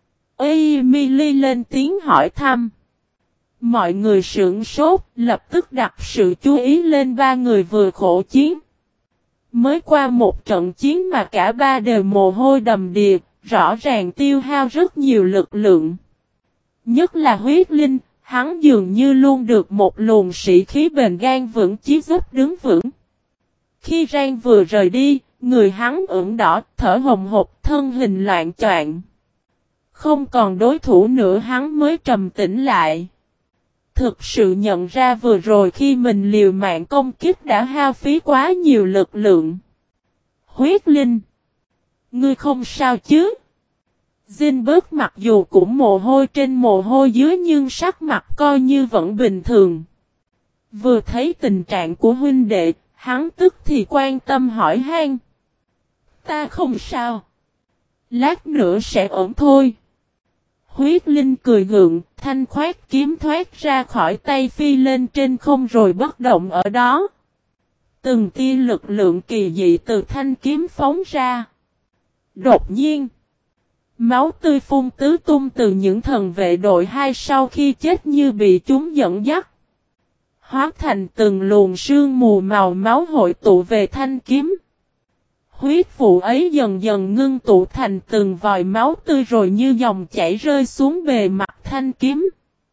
Emily lên tiếng hỏi thăm. Mọi người sửng sốt, lập tức đặt sự chú ý lên ba người vừa khổ chiến. Mới qua một trận chiến mà cả ba đều mồ hôi đầm đìa, rõ ràng tiêu hao rất nhiều lực lượng. Nhất là Huyết Linh, hắn dường như luôn được một luồng sĩ khí bền gan vững chí giúp đứng vững. Khi Rang vừa rời đi, người hắn ửng đỏ, thở hồng hộc, thân hình loạn choạng. Không còn đối thủ nữa hắn mới trầm tĩnh lại. Thực sự nhận ra vừa rồi khi mình liều mạng công kích đã hao phí quá nhiều lực lượng. Huyết Linh, ngươi không sao chứ? Zinberg mặc dù cũng mồ hôi trên mồ hôi dưới nhưng sắc mặt coi như vẫn bình thường. Vừa thấy tình trạng của huynh đệ, hắn tức thì quan tâm hỏi han. Ta không sao. Lát nữa sẽ ổn thôi. Huyết Linh cười gượng, thanh khoát kiếm thoát ra khỏi tay phi lên trên không rồi bất động ở đó. Từng tia lực lượng kỳ dị từ thanh kiếm phóng ra. Đột nhiên, Máu tươi phun tứ tung từ những thần vệ đội 2 sau khi chết như bị chúng dẫn dắt. Hóa thành từng luồng sương mù màu máu hội tụ về thanh kiếm. Huyết vụ ấy dần dần ngưng tụ thành từng vòi máu tươi rồi như dòng chảy rơi xuống bề mặt thanh kiếm.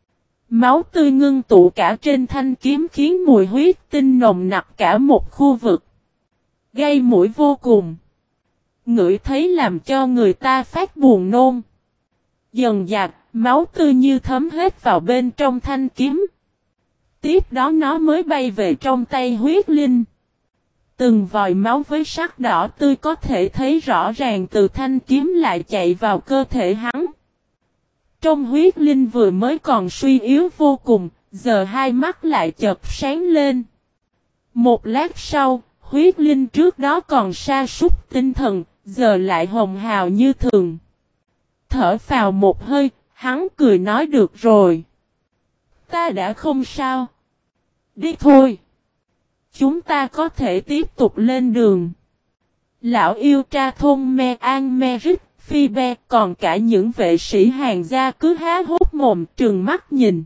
Máu tươi ngưng tụ cả trên thanh kiếm khiến mùi huyết tinh nồng nặc cả một khu vực. Gây mũi vô cùng. Ngửi thấy làm cho người ta phát buồn nôn. Dần dạt, máu tươi như thấm hết vào bên trong thanh kiếm. Tiếp đó nó mới bay về trong tay huyết linh. Từng vòi máu với sắc đỏ tươi có thể thấy rõ ràng từ thanh kiếm lại chạy vào cơ thể hắn. Trong huyết linh vừa mới còn suy yếu vô cùng, giờ hai mắt lại chợt sáng lên. Một lát sau, huyết linh trước đó còn sa sút tinh thần, giờ lại hồng hào như thường. Thở phào một hơi, hắn cười nói được rồi. Ta đã không sao. Đi thôi. Chúng ta có thể tiếp tục lên đường. Lão yêu tra thôn Me An Merit, Phi Be, còn cả những vệ sĩ hàng gia cứ há hốt mồm trừng mắt nhìn.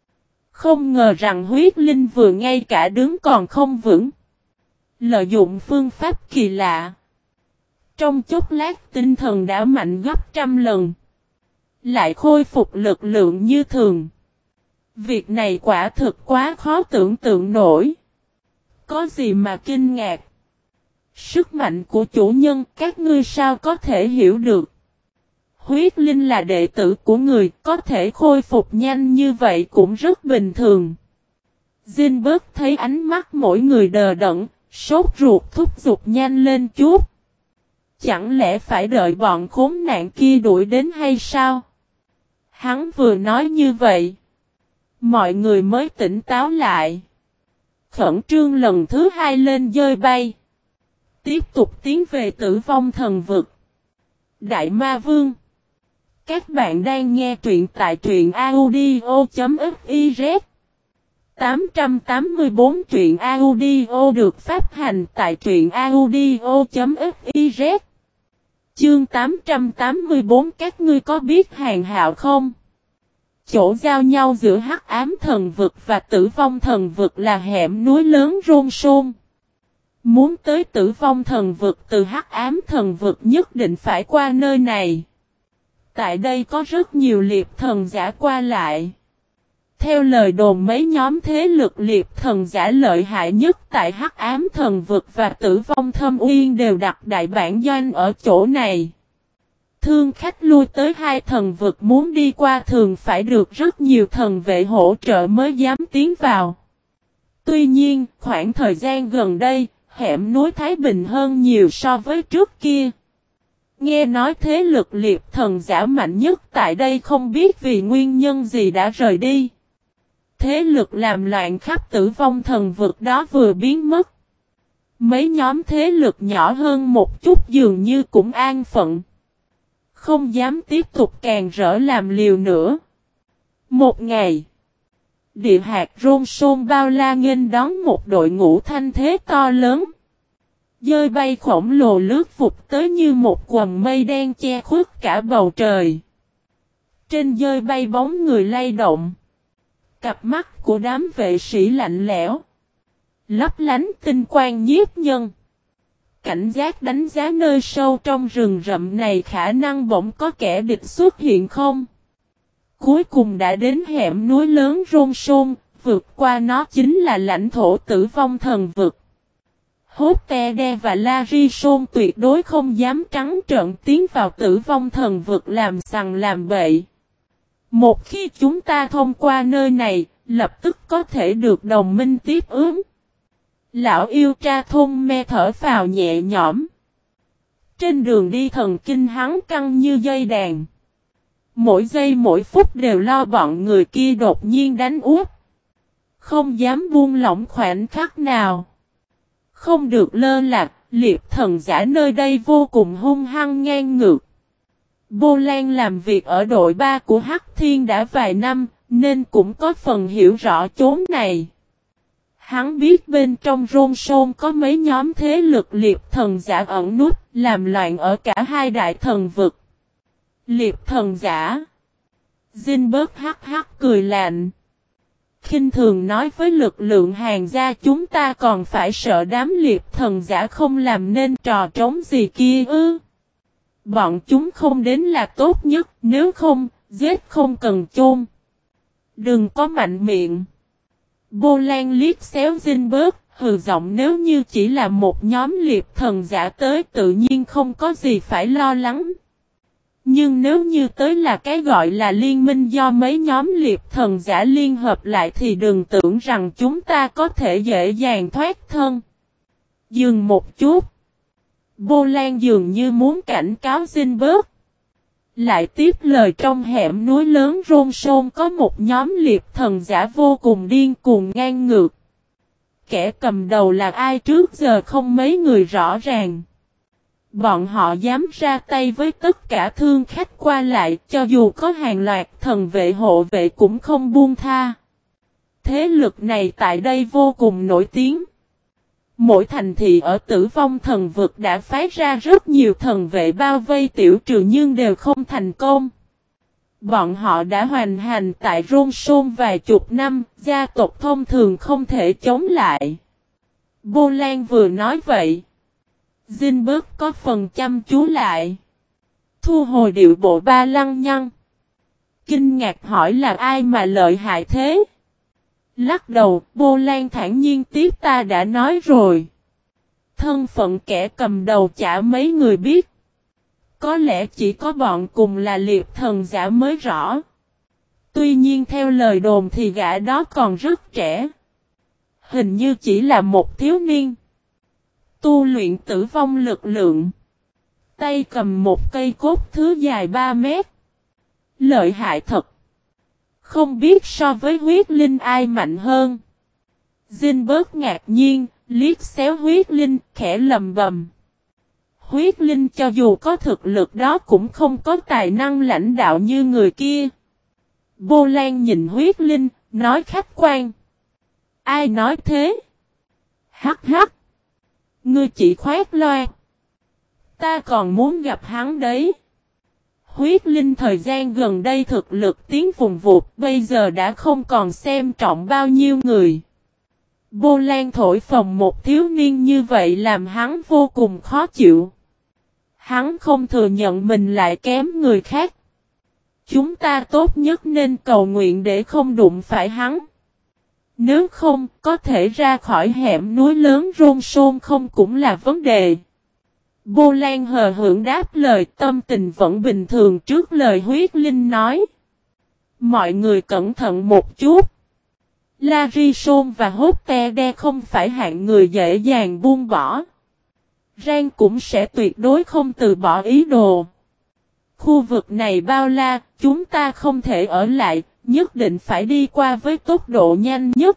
Không ngờ rằng huyết linh vừa ngay cả đứng còn không vững. Lợi dụng phương pháp kỳ lạ. Trong chốc lát tinh thần đã mạnh gấp trăm lần. Lại khôi phục lực lượng như thường. Việc này quả thực quá khó tưởng tượng nổi. Có gì mà kinh ngạc. Sức mạnh của chủ nhân các ngươi sao có thể hiểu được. Huyết linh là đệ tử của người, có thể khôi phục nhanh như vậy cũng rất bình thường. Zinberg thấy ánh mắt mỗi người đờ đẫn, sốt ruột thúc giục nhanh lên chút. Chẳng lẽ phải đợi bọn khốn nạn kia đuổi đến hay sao? Hắn vừa nói như vậy. Mọi người mới tỉnh táo lại. Khẩn trương lần thứ hai lên dơi bay. Tiếp tục tiến về tử vong thần vực. Đại Ma Vương. Các bạn đang nghe truyện tại truyện audio.fiz 884 truyện audio được phát hành tại truyện audio.fiz. Chương 884 các ngươi có biết hàng hạo không? Chỗ giao nhau giữa hắc ám thần vực và tử vong thần vực là hẻm núi lớn rôn sôn. Muốn tới tử vong thần vực từ hắc ám thần vực nhất định phải qua nơi này. Tại đây có rất nhiều liệp thần giả qua lại. Theo lời đồn mấy nhóm thế lực liệp thần giả lợi hại nhất tại hắc ám thần vực và tử vong thâm uyên đều đặt đại bản doanh ở chỗ này. Thương khách lui tới hai thần vực muốn đi qua thường phải được rất nhiều thần vệ hỗ trợ mới dám tiến vào. Tuy nhiên, khoảng thời gian gần đây, hẻm núi Thái Bình hơn nhiều so với trước kia. Nghe nói thế lực liệp thần giả mạnh nhất tại đây không biết vì nguyên nhân gì đã rời đi. Thế lực làm loạn khắp tử vong thần vực đó vừa biến mất. Mấy nhóm thế lực nhỏ hơn một chút dường như cũng an phận. Không dám tiếp tục càng rỡ làm liều nữa. Một ngày, địa hạt rôn sôn bao la nghênh đón một đội ngũ thanh thế to lớn. Dơi bay khổng lồ lướt vụt tới như một quầng mây đen che khuất cả bầu trời. Trên dơi bay bóng người lay động. Cặp mắt của đám vệ sĩ lạnh lẽo. Lấp lánh tinh quang nhiếp nhân. Cảnh giác đánh giá nơi sâu trong rừng rậm này khả năng bỗng có kẻ địch xuất hiện không? Cuối cùng đã đến hẻm núi lớn rôn sôn, vượt qua nó chính là lãnh thổ tử vong thần vực. Hốt Te Đe và La Ri Sôn tuyệt đối không dám trắng trợn tiến vào tử vong thần vực làm sằng làm bậy. Một khi chúng ta thông qua nơi này, lập tức có thể được đồng minh tiếp ứng. Lão yêu tra thôn Me thở phào nhẹ nhõm. Trên đường đi thần kinh hắn căng như dây đàn. Mỗi giây mỗi phút đều lo bọn người kia đột nhiên đánh úp. Không dám buông lỏng khoảnh khắc nào. Không được lơ là, liệp thần giả nơi đây vô cùng hung hăng ngang ngược. Bô Lan làm việc ở đội 3 của Hắc Thiên đã vài năm, nên cũng có phần hiểu rõ chốn này. Hắn biết bên trong rôn sôn có mấy nhóm thế lực liệp thần giả ẩn nút, làm loạn ở cả hai đại thần vực. Liệp thần giả. Zinberg hắc hắc cười lạnh. Khinh thường nói với lực lượng Hàn gia chúng ta còn phải sợ đám liệp thần giả không làm nên trò trống gì kia ư. Bọn chúng không đến là tốt nhất, nếu không, giết không cần chôn. Đừng có mạnh miệng. Bô Lan liếc xéo Zinberg, hừ giọng nếu như chỉ là một nhóm liệp thần giả tới tự nhiên không có gì phải lo lắng. Nhưng nếu như tới là cái gọi là liên minh do mấy nhóm liệp thần giả liên hợp lại thì đừng tưởng rằng chúng ta có thể dễ dàng thoát thân. Dừng một chút. Bô Lan dường như muốn cảnh cáo Zinberg. Lại tiếp lời trong hẻm núi lớn Rôn Sôn có một nhóm liệp thần giả vô cùng điên cuồng ngang ngược. Kẻ cầm đầu là ai trước giờ không mấy người rõ ràng. Bọn họ dám ra tay với tất cả thương khách qua lại cho dù có hàng loạt thần vệ hộ vệ cũng không buông tha. Thế lực này tại đây vô cùng nổi tiếng. Mỗi thành thị ở Tử Vong Thần Vực đã phái ra rất nhiều thần vệ bao vây tiểu trừ nhưng đều không thành công. Bọn họ đã hoành hành tại Rôn Sôn vài chục năm, gia tộc thông thường không thể chống lại. Bô Lan vừa nói vậy. Zinberg có phần chăm chú lại. Thu hồi điệu bộ ba lăng nhăng. Kinh ngạc hỏi là ai mà lợi hại thế? Lắc đầu, Bô Lan thản nhiên tiếp ta đã nói rồi. Thân phận kẻ cầm đầu chả mấy người biết. Có lẽ chỉ có bọn cùng là liệp thần giả mới rõ. Tuy nhiên theo lời đồn thì gã đó còn rất trẻ. Hình như chỉ là một thiếu niên. Tu luyện tử vong lực lượng. Tay cầm một cây cốt thứ dài 3 mét. Lợi hại thật. Không biết so với huyết linh ai mạnh hơn. Zinberg ngạc nhiên, liếc xéo huyết linh, khẽ lầm bầm. Huyết linh cho dù có thực lực đó cũng không có tài năng lãnh đạo như người kia. Bô Lan nhìn huyết linh, nói khách quan. Ai nói thế? Hắc hắc. Ngươi chỉ khoét loa. Ta còn muốn gặp hắn đấy. Huyết linh thời gian gần đây thực lực tiến vùng vụt bây giờ đã không còn xem trọng bao nhiêu người. Bô Lan thổi phồng một thiếu niên như vậy làm hắn vô cùng khó chịu. Hắn không thừa nhận mình lại kém người khác. Chúng ta tốt nhất nên cầu nguyện để không đụng phải hắn. Nếu không, có thể ra khỏi hẻm núi lớn Rôn Sôn không cũng là vấn đề. Bô Lan hờ hững đáp lời tâm tình vẫn bình thường trước lời huyết linh nói. Mọi người cẩn thận một chút. Larison và Hotte không phải hạng người dễ dàng buông bỏ. Rang cũng sẽ tuyệt đối không từ bỏ ý đồ. Khu vực này bao la, chúng ta không thể ở lại, nhất định phải đi qua với tốc độ nhanh nhất.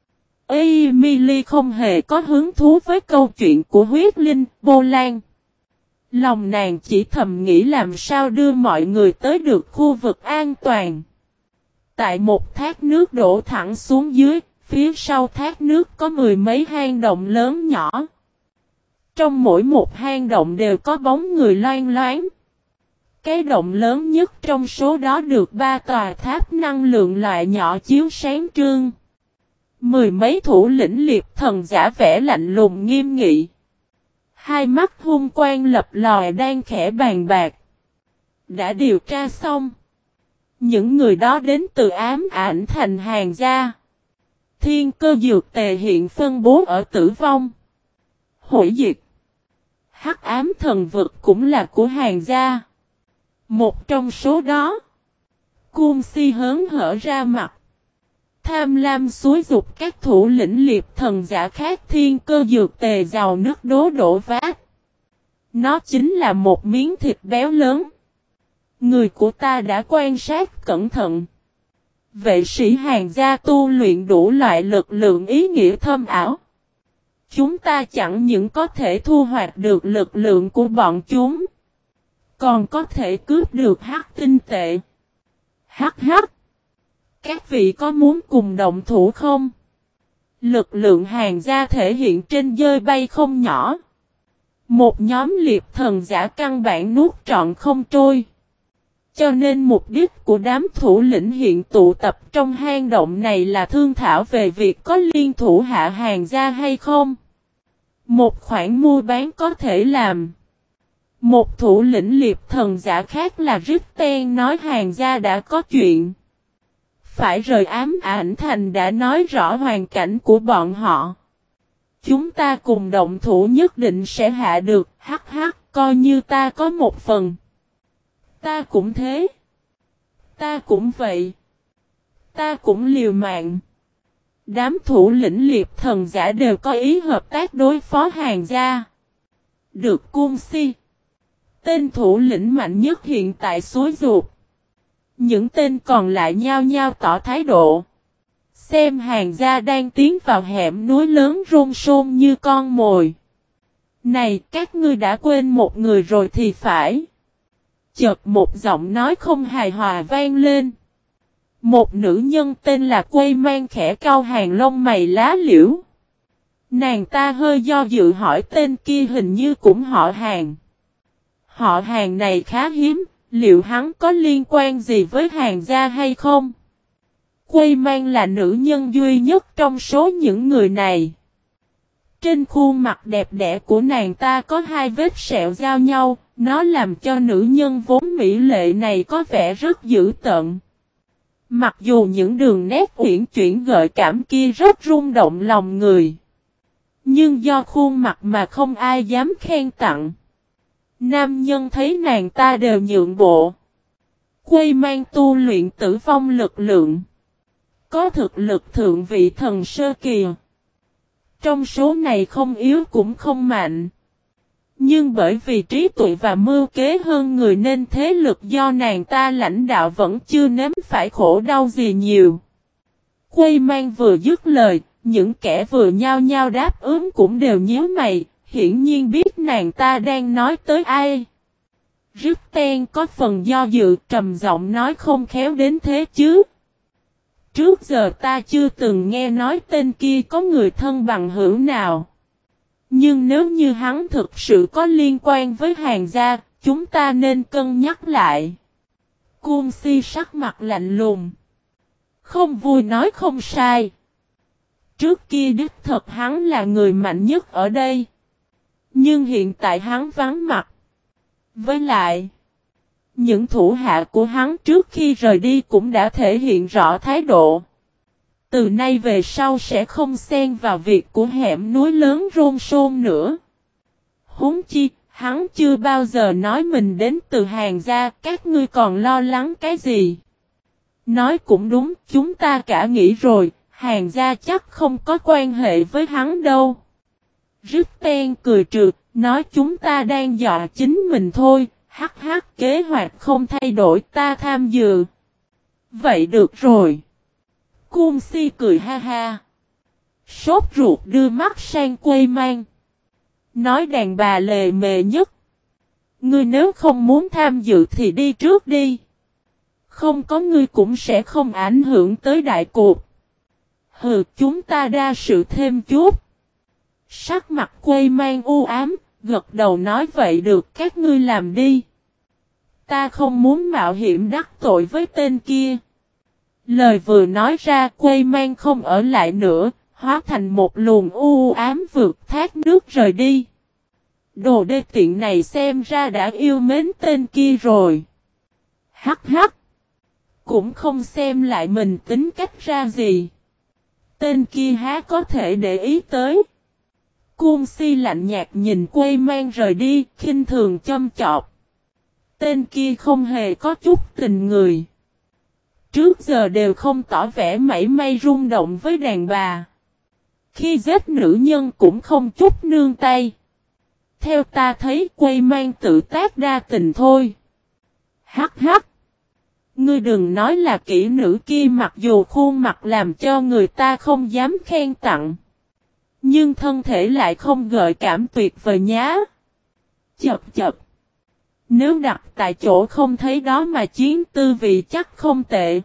Emily không hề có hứng thú với câu chuyện của huyết linh, Bô Lan. Lòng nàng chỉ thầm nghĩ làm sao đưa mọi người tới được khu vực an toàn. Tại một thác nước đổ thẳng xuống dưới, phía sau thác nước có mười mấy hang động lớn nhỏ. Trong mỗi một hang động đều có bóng người loang loáng. Cái động lớn nhất trong số đó được 3 tòa tháp năng lượng loại nhỏ chiếu sáng trương. Mười mấy thủ lĩnh liệp thần giả vẻ lạnh lùng nghiêm nghị. Hai mắt hung quang lập lòi đang khẽ bàn bạc. Đã điều tra xong. Những người đó đến từ ám ảnh thành Hàn gia. Thiên cơ dược tề hiện phân bố ở Tử Vong, Hủy Diệt, Hắc ám thần vực cũng là của Hàn gia. Một trong số đó, Cung Si hớn hở ra mặt. Tham lam xúi dục các thủ lĩnh liệp thần giả khác thiên cơ dược tề giàu nước đổ vát. Nó chính là một miếng thịt béo lớn. Người của ta đã quan sát cẩn thận. Vệ sĩ Hàn gia tu luyện đủ loại lực lượng ý nghĩa thâm ảo. Chúng ta chẳng những có thể thu hoạch được lực lượng của bọn chúng, còn có thể cướp được hắc tinh tệ. Hắc hắc. Các vị có muốn cùng động thủ không? Lực lượng Hàn gia thể hiện trên dơi bay không nhỏ. Một nhóm liệp thần giả căn bản nuốt trọn không trôi. Cho nên mục đích của đám thủ lĩnh hiện tụ tập trong hang động này là thương thảo về việc có liên thủ hạ Hàn gia hay không. Một khoản mua bán có thể làm. Một thủ lĩnh liệp thần giả khác là Richten nói Hàn gia đã có chuyện. Phải rời ám ảnh thành đã nói rõ hoàn cảnh của bọn họ. Chúng ta cùng động thủ nhất định sẽ hạ được, hắc hắc, coi như ta có một phần. Ta cũng thế. Ta cũng vậy. Ta cũng liều mạng. Đám thủ lĩnh liệp thần giả đều có ý hợp tác đối phó Hàn gia. Được Cung Si, tên thủ lĩnh mạnh nhất hiện tại xúi giục. Những tên còn lại nhao nhao tỏ thái độ. Xem Hàn gia đang tiến vào hẻm núi lớn rôn rôn như con mồi. Này, các ngươi đã quên một người rồi thì phải. Chợt một giọng nói không hài hòa vang lên. Một nữ nhân tên là Quây Mang khẽ cau hàng lông mày lá liễu. Nàng ta hơi do dự hỏi tên kia hình như cũng họ Hàn. Họ Hàn này khá hiếm, liệu hắn có liên quan gì với Hàn gia hay không? Quây Mang là nữ nhân duy nhất trong số những người này. Trên khuôn mặt đẹp đẽ của nàng ta có hai vết sẹo giao nhau, nó làm cho nữ nhân vốn mỹ lệ này có vẻ rất dữ tợn. Mặc dù những đường nét uyển chuyển gợi cảm kia rất rung động lòng người. Nhưng do khuôn mặt mà không ai dám khen tặng. Nam nhân thấy nàng ta đều nhượng bộ. Quây Mang tu luyện tử vong lực lượng. Có thực lực thượng vị thần sơ kỳ. Trong số này không yếu cũng không mạnh. Nhưng bởi vì trí tuệ và mưu kế hơn người nên thế lực do nàng ta lãnh đạo vẫn chưa nếm phải khổ đau gì nhiều. Quây Mang vừa dứt lời, những kẻ vừa nhao nhao đáp ứng cũng đều nhíu mày, hiển nhiên biết nàng ta đang nói tới ai. Richten có phần do dự trầm giọng nói không khéo đến thế chứ. Trước giờ ta chưa từng nghe nói tên kia có người thân bằng hữu nào. Nhưng nếu như hắn thực sự có liên quan với Hàn gia, chúng ta nên cân nhắc lại. Cung Si sắc mặt lạnh lùng. Không vui nói không sai. Trước kia đích thật hắn là người mạnh nhất ở đây. Nhưng hiện tại hắn vắng mặt. Với lại, những thủ hạ của hắn trước khi rời đi cũng đã thể hiện rõ thái độ. Từ nay về sau sẽ không xen vào việc của hẻm núi lớn rôn rôn nữa. Huống chi, hắn chưa bao giờ nói mình đến từ Hàn gia, các ngươi còn lo lắng cái gì? Nói cũng đúng, chúng ta cả nghĩ rồi, Hàn gia chắc không có quan hệ với hắn đâu. Richten cười trượt, nói chúng ta đang dọa chính mình thôi, hắc hắc kế hoạch không thay đổi ta tham dự. Vậy được rồi. Cung Si cười ha ha. Sốt ruột đưa mắt sang Quây Mang. Nói đàn bà lề mề nhất. Ngươi nếu không muốn tham dự thì đi trước đi. Không có ngươi cũng sẽ không ảnh hưởng tới đại cuộc. Hừ, chúng ta đa sự thêm chút. Sắc mặt Quây Mang u ám, gật đầu nói vậy được các ngươi làm đi. Ta không muốn mạo hiểm đắc tội với tên kia. Lời vừa nói ra Quây Mang không ở lại nữa, hóa thành một luồng u ám vượt thác nước rời đi. Đồ đê tiện này xem ra đã yêu mến tên kia rồi. Hắc hắc. Cũng không xem lại mình tính cách ra gì. Tên kia há có thể để ý tới. Cung Si lạnh nhạt nhìn Quây Mang rời đi, khinh thường châm chọc. Tên kia không hề có chút tình người. Trước giờ đều không tỏ vẻ mảy may rung động với đàn bà. Khi giết nữ nhân cũng không chút nương tay. Theo ta thấy Quây Mang tự tác đa tình thôi. Hắc hắc. Ngươi đừng nói là kỹ nữ kia mặc dù khuôn mặt làm cho người ta không dám khen tặng. Nhưng thân thể lại không gợi cảm tuyệt vời nhá. Chập chập. Nếu đặt tại chỗ không thấy đó mà chiến tư vị chắc không tệ.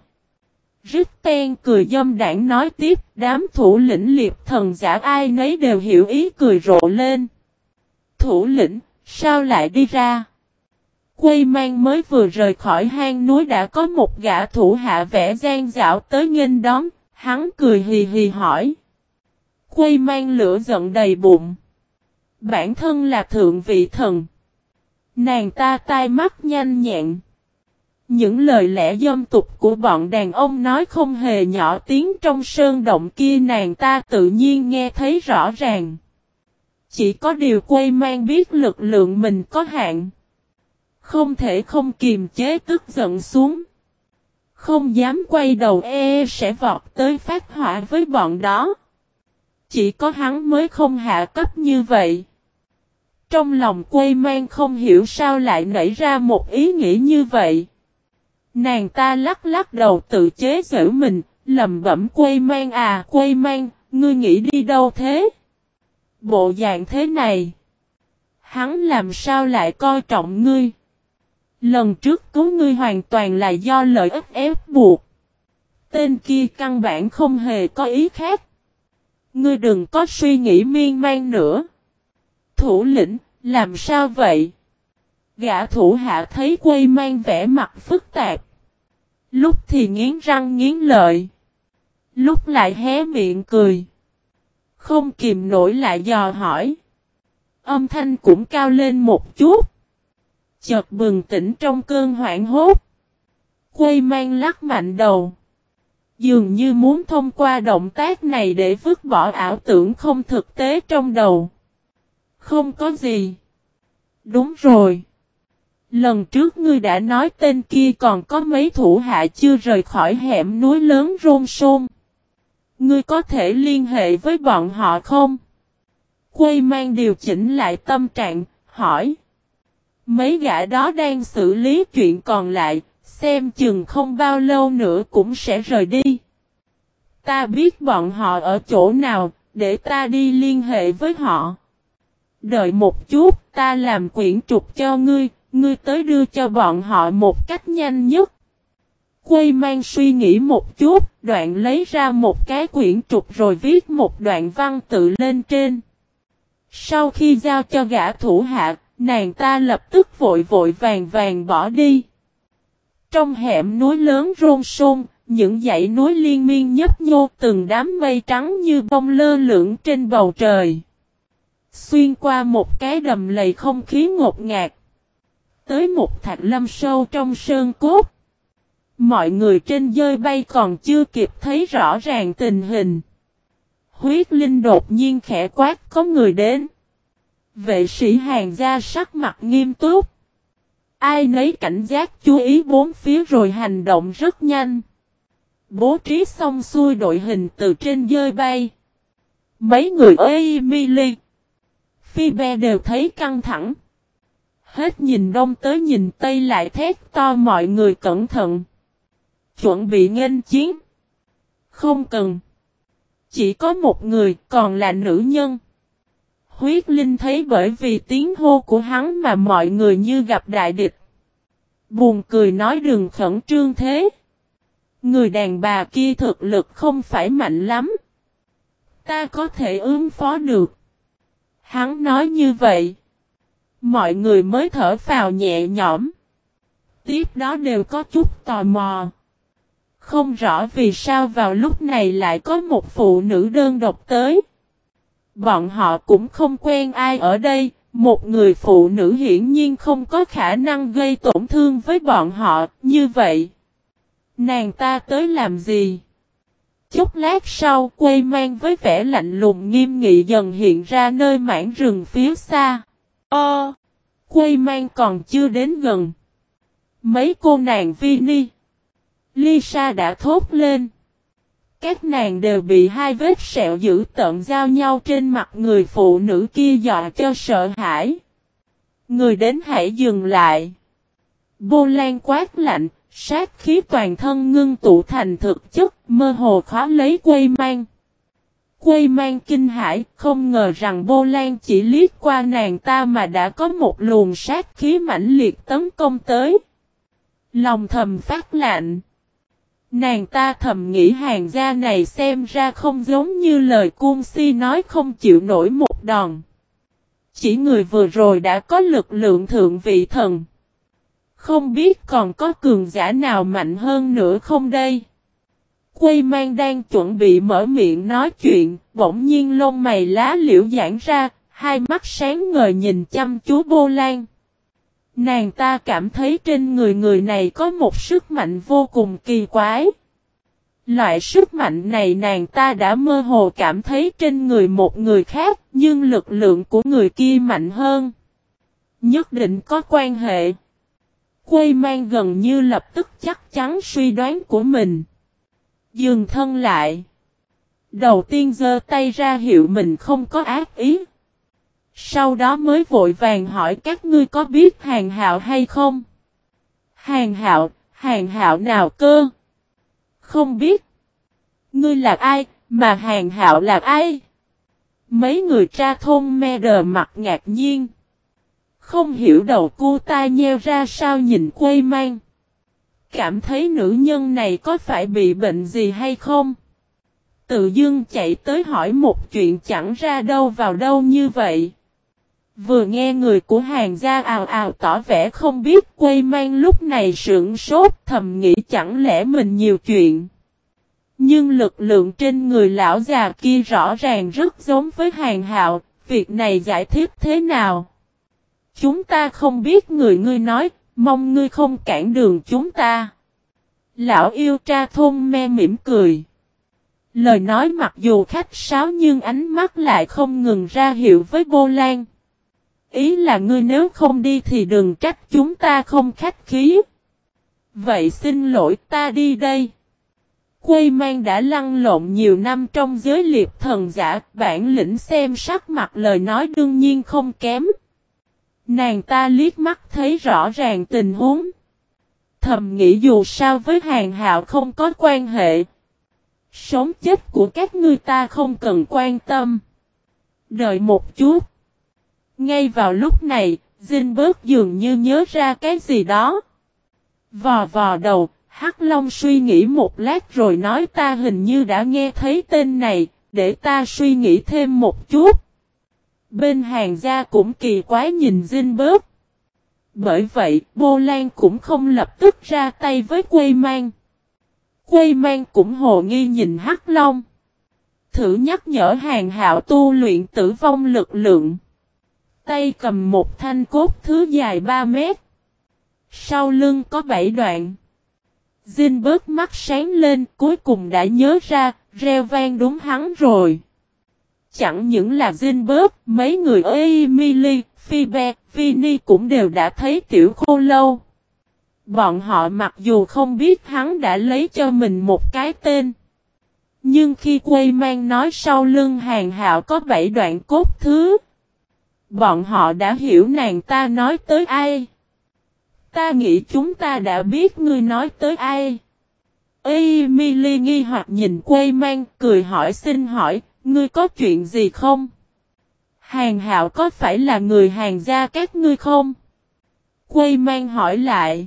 Richten cười dâm đảng nói tiếp, đám thủ lĩnh liệp thần giả ai nấy đều hiểu ý cười rộ lên. Thủ lĩnh, sao lại đi ra? Quây Mang mới vừa rời khỏi hang núi đã có một gã thủ hạ vẻ gian dảo tới nghênh đón, hắn cười hì hì hỏi. Quây Mang lửa giận đầy bụng. Bản thân là thượng vị thần. Nàng ta tai mắt nhanh nhẹn. Những lời lẽ dâm tục của bọn đàn ông nói không hề nhỏ tiếng trong sơn động kia nàng ta tự nhiên nghe thấy rõ ràng. Chỉ có điều Quây Mang biết lực lượng mình có hạn. Không thể không kiềm chế tức giận xuống. Không dám quay đầu sẽ vọt tới phát hỏa với bọn đó. Chỉ có hắn mới không hạ cấp như vậy. Trong lòng Quây Mang không hiểu sao lại nảy ra một ý nghĩ như vậy. Nàng ta lắc lắc đầu tự chế giễu mình, lẩm bẩm Quây Mang à Quây Mang, ngươi nghĩ đi đâu thế? Bộ dạng thế này. Hắn làm sao lại coi trọng ngươi? Lần trước cứu ngươi hoàn toàn là do lợi ích ép buộc. Tên kia căn bản không hề có ý khác. Ngươi đừng có suy nghĩ miên man nữa. Thủ lĩnh, làm sao vậy? Gã thủ hạ thấy Quây Mang vẻ mặt phức tạp. Lúc thì nghiến răng nghiến lợi. Lúc lại hé miệng cười. Không kìm nổi lại dò hỏi. Âm thanh cũng cao lên một chút. Chợt bừng tỉnh trong cơn hoảng hốt. Quây Mang lắc mạnh đầu. Dường như muốn thông qua động tác này để vứt bỏ ảo tưởng không thực tế trong đầu. Không có gì. Đúng rồi. Lần trước ngươi đã nói tên kia còn có mấy thủ hạ chưa rời khỏi hẻm núi lớn Rôn Sôn. Ngươi có thể liên hệ với bọn họ không? Quây Mang điều chỉnh lại tâm trạng, hỏi. Mấy gã đó đang xử lý chuyện còn lại, xem chừng không bao lâu nữa cũng sẽ rời đi. Ta biết bọn họ ở chỗ nào, để ta đi liên hệ với họ. Đợi một chút, ta làm quyển trục cho ngươi, ngươi tới đưa cho bọn họ một cách nhanh nhất. Quây Mang suy nghĩ một chút, đoạn lấy ra một cái quyển trục rồi viết một đoạn văn tự lên trên. Sau khi giao cho gã thủ hạ, nàng ta lập tức vội vội vàng vàng bỏ đi. Trong hẻm núi lớn Rôn Sôn, những dãy núi liên miên nhấp nhô từng đám mây trắng như bông lơ lửng trên bầu trời. Xuyên qua một cái đầm lầy không khí ngột ngạt. Tới một thạch lâm sâu trong sơn cốt. Mọi người trên dơi bay còn chưa kịp thấy rõ ràng tình hình. Huyết Linh đột nhiên khẽ quát có người đến. Vệ sĩ Hàn gia sắc mặt nghiêm túc. Ai nấy cảnh giác chú ý bốn phía rồi hành động rất nhanh. Bố trí xong xuôi đội hình từ trên dơi bay. Mấy người Emily, Phoebe đều thấy căng thẳng. Hết nhìn đông tới nhìn tây lại thét to mọi người cẩn thận. Chuẩn bị nghênh chiến. Không cần. Chỉ có một người còn là nữ nhân. Huyết Linh thấy bởi vì tiếng hô của hắn mà mọi người như gặp đại địch. Buồn cười nói đừng khẩn trương thế. Người đàn bà kia thực lực không phải mạnh lắm. Ta có thể ứng phó được. Hắn nói như vậy. Mọi người mới thở phào nhẹ nhõm. Tiếp đó đều có chút tò mò. Không rõ vì sao vào lúc này lại có một phụ nữ đơn độc tới. Bọn họ cũng không quen ai ở đây. Một người phụ nữ hiển nhiên không có khả năng gây tổn thương với bọn họ. Như vậy, nàng ta tới làm gì? Chút lát sau, Quây Mang với vẻ lạnh lùng nghiêm nghị dần hiện ra nơi mảng rừng phía xa. Quây Mang còn chưa đến gần. Mấy cô nàng Vinny, Lisa đã thốt lên. Các nàng đều bị hai vết sẹo dữ tợn giao nhau trên mặt người phụ nữ kia dọa cho sợ hãi. Người đến hãy dừng lại. Bô Lan quát lạnh, sát khí toàn thân ngưng tụ thành thực chất, mơ hồ khó lấy Quây Mang. Quây Mang kinh hãi, không ngờ rằng Bô Lan chỉ liếc qua nàng ta mà đã có một luồng sát khí mãnh liệt tấn công tới. Lòng thầm phát lạnh. Nàng ta thầm nghĩ Hàn gia này xem ra không giống như lời Cung Si nói không chịu nổi một đòn. Chỉ người vừa rồi đã có lực lượng thượng vị thần. Không biết còn có cường giả nào mạnh hơn nữa không đây? Quây mang đang chuẩn bị mở miệng nói chuyện, bỗng nhiên lông mày lá liễu giãn ra, hai mắt sáng ngời nhìn chăm chú Bô Lan. Nàng ta cảm thấy trên người người này có một sức mạnh vô cùng kỳ quái. Loại sức mạnh này nàng ta đã mơ hồ cảm thấy trên người một người khác, nhưng lực lượng của người kia mạnh hơn. Nhất định có quan hệ. Quây mang gần như lập tức chắc chắn suy đoán của mình. Dừng thân lại. Đầu tiên giơ tay ra hiệu mình không có ác ý. Sau đó mới vội vàng hỏi các ngươi có biết Hàng Hạo hay không? Hàng Hạo nào cơ? Không biết. Ngươi là ai, mà Hàng Hạo là ai? Mấy người tra thôn me đờ mặt ngạc nhiên. Không hiểu đầu cu tai nheo ra sao nhìn Quây mang. Cảm thấy nữ nhân này có phải bị bệnh gì hay không? Tự dưng chạy tới hỏi một chuyện chẳng ra đâu vào đâu như vậy. Vừa nghe người của Hàng gia ào ào tỏ vẻ không biết, Quây mang lúc này sững sốt thầm nghĩ chẳng lẽ mình nhiều chuyện. Nhưng lực lượng trên người lão già kia rõ ràng rất giống với Hàng Hạo, việc này giải thích thế nào? Chúng ta không biết người ngươi nói, mong ngươi không cản đường chúng ta. Lão yêu tra thôn me mỉm cười. Lời nói mặc dù khách sáo nhưng ánh mắt lại không ngừng ra hiệu với Bô Lan. Ý là ngươi nếu không đi thì đừng trách chúng ta không khách khí. Vậy xin lỗi ta đi đây. Quây mang đã lăn lộn nhiều năm trong giới liệp thần giả, bản lĩnh xem sắc mặt lời nói đương nhiên không kém. Nàng ta liếc mắt thấy rõ ràng tình huống. Thầm nghĩ dù sao với Hàng Hạo không có quan hệ. Sống chết của các ngươi ta không cần quan tâm. Đợi một chút. Ngay vào lúc này, Zinberg dường như nhớ ra cái gì đó. Vò vò đầu, Hắc Long suy nghĩ một lát rồi nói ta hình như đã nghe thấy tên này, để ta suy nghĩ thêm một chút. Bên Hàng gia cũng kỳ quái nhìn Zinberg. Bởi vậy, Bô Lan cũng không lập tức ra tay với Quây mang. Quây mang cũng hồ nghi nhìn Hắc Long. Thử nhắc nhở Hàng Hạo tu luyện tử vong lực lượng. Tay cầm một thanh cốt thứ dài 3 mét. Sau lưng có 7 đoạn. Zinberg mắt sáng lên cuối cùng đã nhớ ra, reo vang đúng hắn rồi. Chẳng những là Zinberg, mấy người ở Emily, Phoebe, Vinny cũng đều đã thấy Tiểu Khô Lâu. Bọn họ mặc dù không biết hắn đã lấy cho mình một cái tên. Nhưng khi Quây mang nói sau lưng Hàng Hạo có 7 đoạn cốt thứ. Bọn họ đã hiểu nàng ta nói tới ai. Ta nghĩ chúng ta đã biết ngươi nói tới ai. Emily nghi hoặc nhìn Quây mang cười hỏi xin hỏi, ngươi có chuyện gì không? Hàng Hạo có phải là người Hàng gia các ngươi không? Quây mang hỏi lại.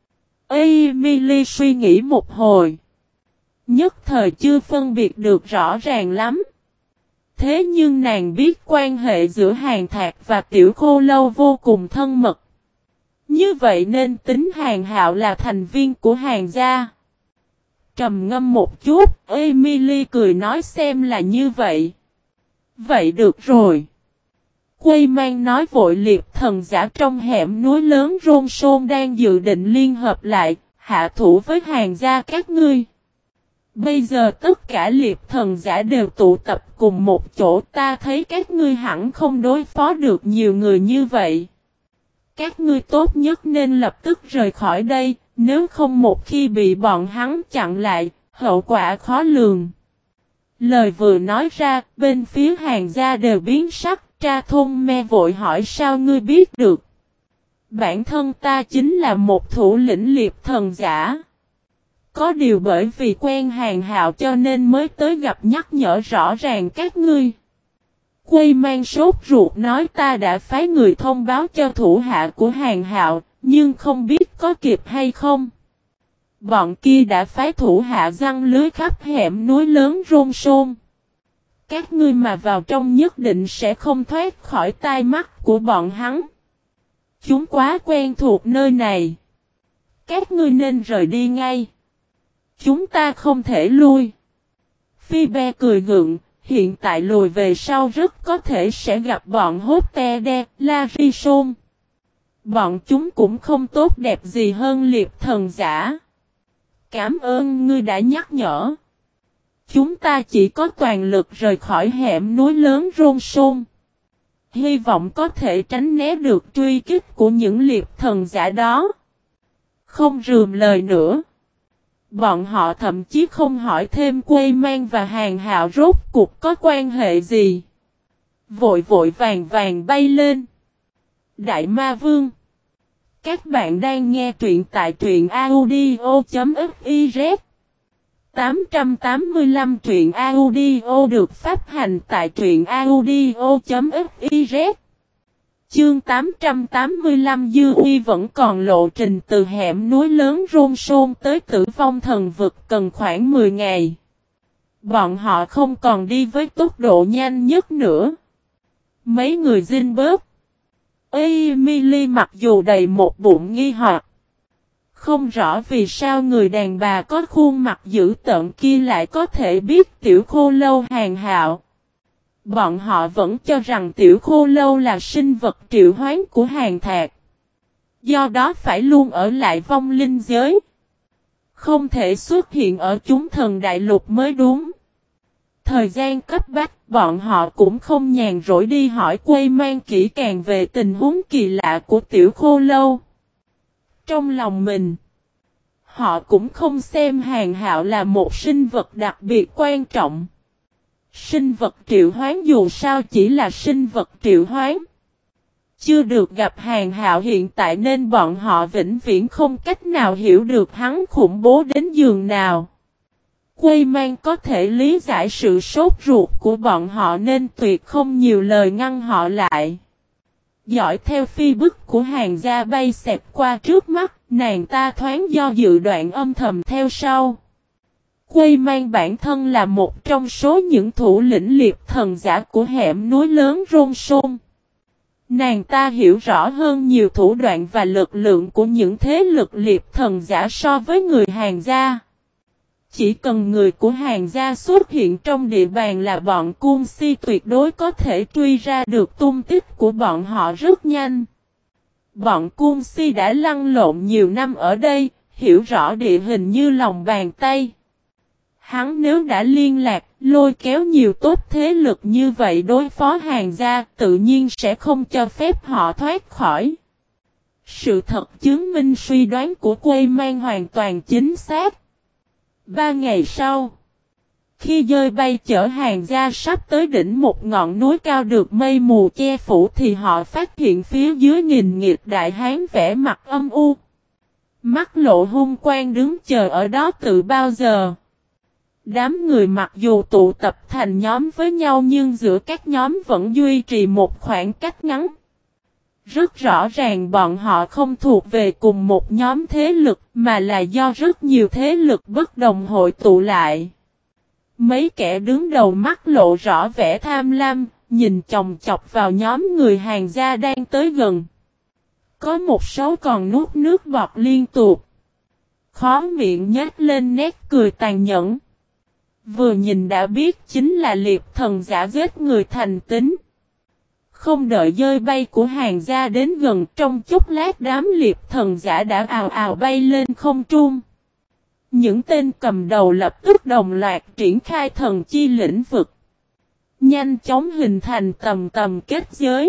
Emily suy nghĩ một hồi. Nhất thời chưa phân biệt được rõ ràng lắm. Thế nhưng nàng biết quan hệ giữa Hàng Thạc và Tiểu Khô Lâu vô cùng thân mật. Như vậy nên tính Hàng Hạo là thành viên của Hàng gia. Trầm ngâm một chút, Emily cười nói xem là như vậy. Vậy được rồi. Quây mang nói vội liệp thần giả trong hẻm núi lớn Rôn Sôn đang dự định liên hợp lại, hạ thủ với Hàng gia các ngươi. Bây giờ tất cả liệp thần giả đều tụ tập cùng một chỗ, ta thấy các ngươi hẳn không đối phó được nhiều người như vậy. Các ngươi tốt nhất nên lập tức rời khỏi đây, nếu không một khi bị bọn hắn chặn lại, hậu quả khó lường. Lời vừa nói ra, bên phía Hàng gia đều biến sắc, tra thôn me vội hỏi sao ngươi biết được. Bản thân ta chính là một thủ lĩnh liệp thần giả. Có điều bởi vì quen Hàng Hạo cho nên mới tới gặp nhắc nhở rõ ràng các ngươi. Quây mang sốt ruột nói ta đã phái người thông báo cho thủ hạ của Hàng Hạo, nhưng không biết có kịp hay không. Bọn kia đã phái thủ hạ giăng lưới khắp hẻm núi lớn Rôn Sôn. Các ngươi mà vào trong nhất định sẽ không thoát khỏi tai mắt của bọn hắn. Chúng quá quen thuộc nơi này. Các ngươi nên rời đi ngay. Chúng ta không thể lui. Phi Be cười gượng, hiện tại lùi về sau rất có thể sẽ gặp bọn Hotte Larison. Bọn chúng cũng không tốt đẹp gì hơn liệp thần giả. Cảm ơn ngươi đã nhắc nhở. Chúng ta chỉ có toàn lực rời khỏi hẻm núi lớn Rôn Sôn. Hy vọng có thể tránh né được truy kích của những liệp thần giả đó. Không rườm lời nữa. Bọn họ thậm chí không hỏi thêm Quây Mang và Hàng Hạo rốt cuộc có quan hệ gì. Vội vội vàng vàng bay lên. Đại Ma Vương. Các bạn đang nghe truyện tại truyện audio.fiz. 885 truyện audio được phát hành tại truyện audio.fiz. Chương 885 Dư Uy vẫn còn lộ trình từ hẻm núi lớn Rôn Sôn tới Tử Vong Thần Vực cần khoảng 10 ngày. Bọn họ không còn đi với tốc độ nhanh nhất nữa. Mấy người Zinberg, Emily mặc dù đầy một bụng nghi hoặc. Không rõ vì sao người đàn bà có khuôn mặt dữ tợn kia lại có thể biết Tiểu Khô Lâu Hàng Hạo. Bọn họ vẫn cho rằng Tiểu Khô Lâu là sinh vật triệu hoán của Hàng Thạc. Do đó phải luôn ở lại vong linh giới. Không thể xuất hiện ở chúng thần đại lục mới đúng. Thời gian cấp bách, bọn họ cũng không nhàn rỗi đi hỏi Quây Mang kỹ càng về tình huống kỳ lạ của Tiểu Khô Lâu. Trong lòng mình, họ cũng không xem Hàng Hạo là một sinh vật đặc biệt quan trọng. Sinh vật triệu hoán dù sao chỉ là sinh vật triệu hoán. Chưa được gặp Hàng Hạo hiện tại nên bọn họ vĩnh viễn không cách nào hiểu được hắn khủng bố đến giường nào. Quây Mang có thể lý giải sự sốt ruột của bọn họ nên tuyệt không nhiều lời ngăn họ lại. Dõi theo phi bức của Hàng gia bay xẹp qua trước mắt, nàng ta thoáng do dự đoạn âm thầm theo sau. Quây Mang bản thân là một trong số những thủ lĩnh liệp thần giả của hẻm núi lớn Rôn Sôn. Nàng ta hiểu rõ hơn nhiều thủ đoạn và lực lượng của những thế lực liệp thần giả so với người Hàng gia. Chỉ cần người của Hàng gia xuất hiện trong địa bàn là bọn Cung Si tuyệt đối có thể truy ra được tung tích của bọn họ rất nhanh. Bọn Cung Si đã lăn lộn nhiều năm ở đây, hiểu rõ địa hình như lòng bàn tay. Hắn nếu đã liên lạc, lôi kéo nhiều tốt thế lực như vậy đối phó Hàng gia, tự nhiên sẽ không cho phép họ thoát khỏi. Sự thật chứng minh suy đoán của Quây Mang hoàn toàn chính xác. 3 ngày sau, khi dơi bay chở Hàng gia sắp tới đỉnh một ngọn núi cao được mây mù che phủ thì họ phát hiện phía dưới nghìn nghịt đại hán vẻ mặt âm u. Mắt lộ hung quang đứng chờ ở đó từ bao giờ. Đám người mặc dù tụ tập thành nhóm với nhau nhưng giữa các nhóm vẫn duy trì một khoảng cách ngắn. Rất rõ ràng bọn họ không thuộc về cùng một nhóm thế lực mà là do rất nhiều thế lực bất đồng hội tụ lại. Mấy kẻ đứng đầu mắt lộ rõ vẻ tham lam, nhìn chòng chọc vào nhóm người Hàng gia đang tới gần. Có một số còn nuốt nước bọt liên tục. Khó miệng nhếch lên nét cười tàn nhẫn. Vừa nhìn đã biết chính là liệp thần giả giết người thành tính. Không đợi dơi bay của Hàng gia đến gần trong chốc lát đám liệp thần giả đã ào ào bay lên không trung. Những tên cầm đầu lập tức đồng loạt triển khai thần chi lĩnh vực. Nhanh chóng hình thành tầm tầm kết giới.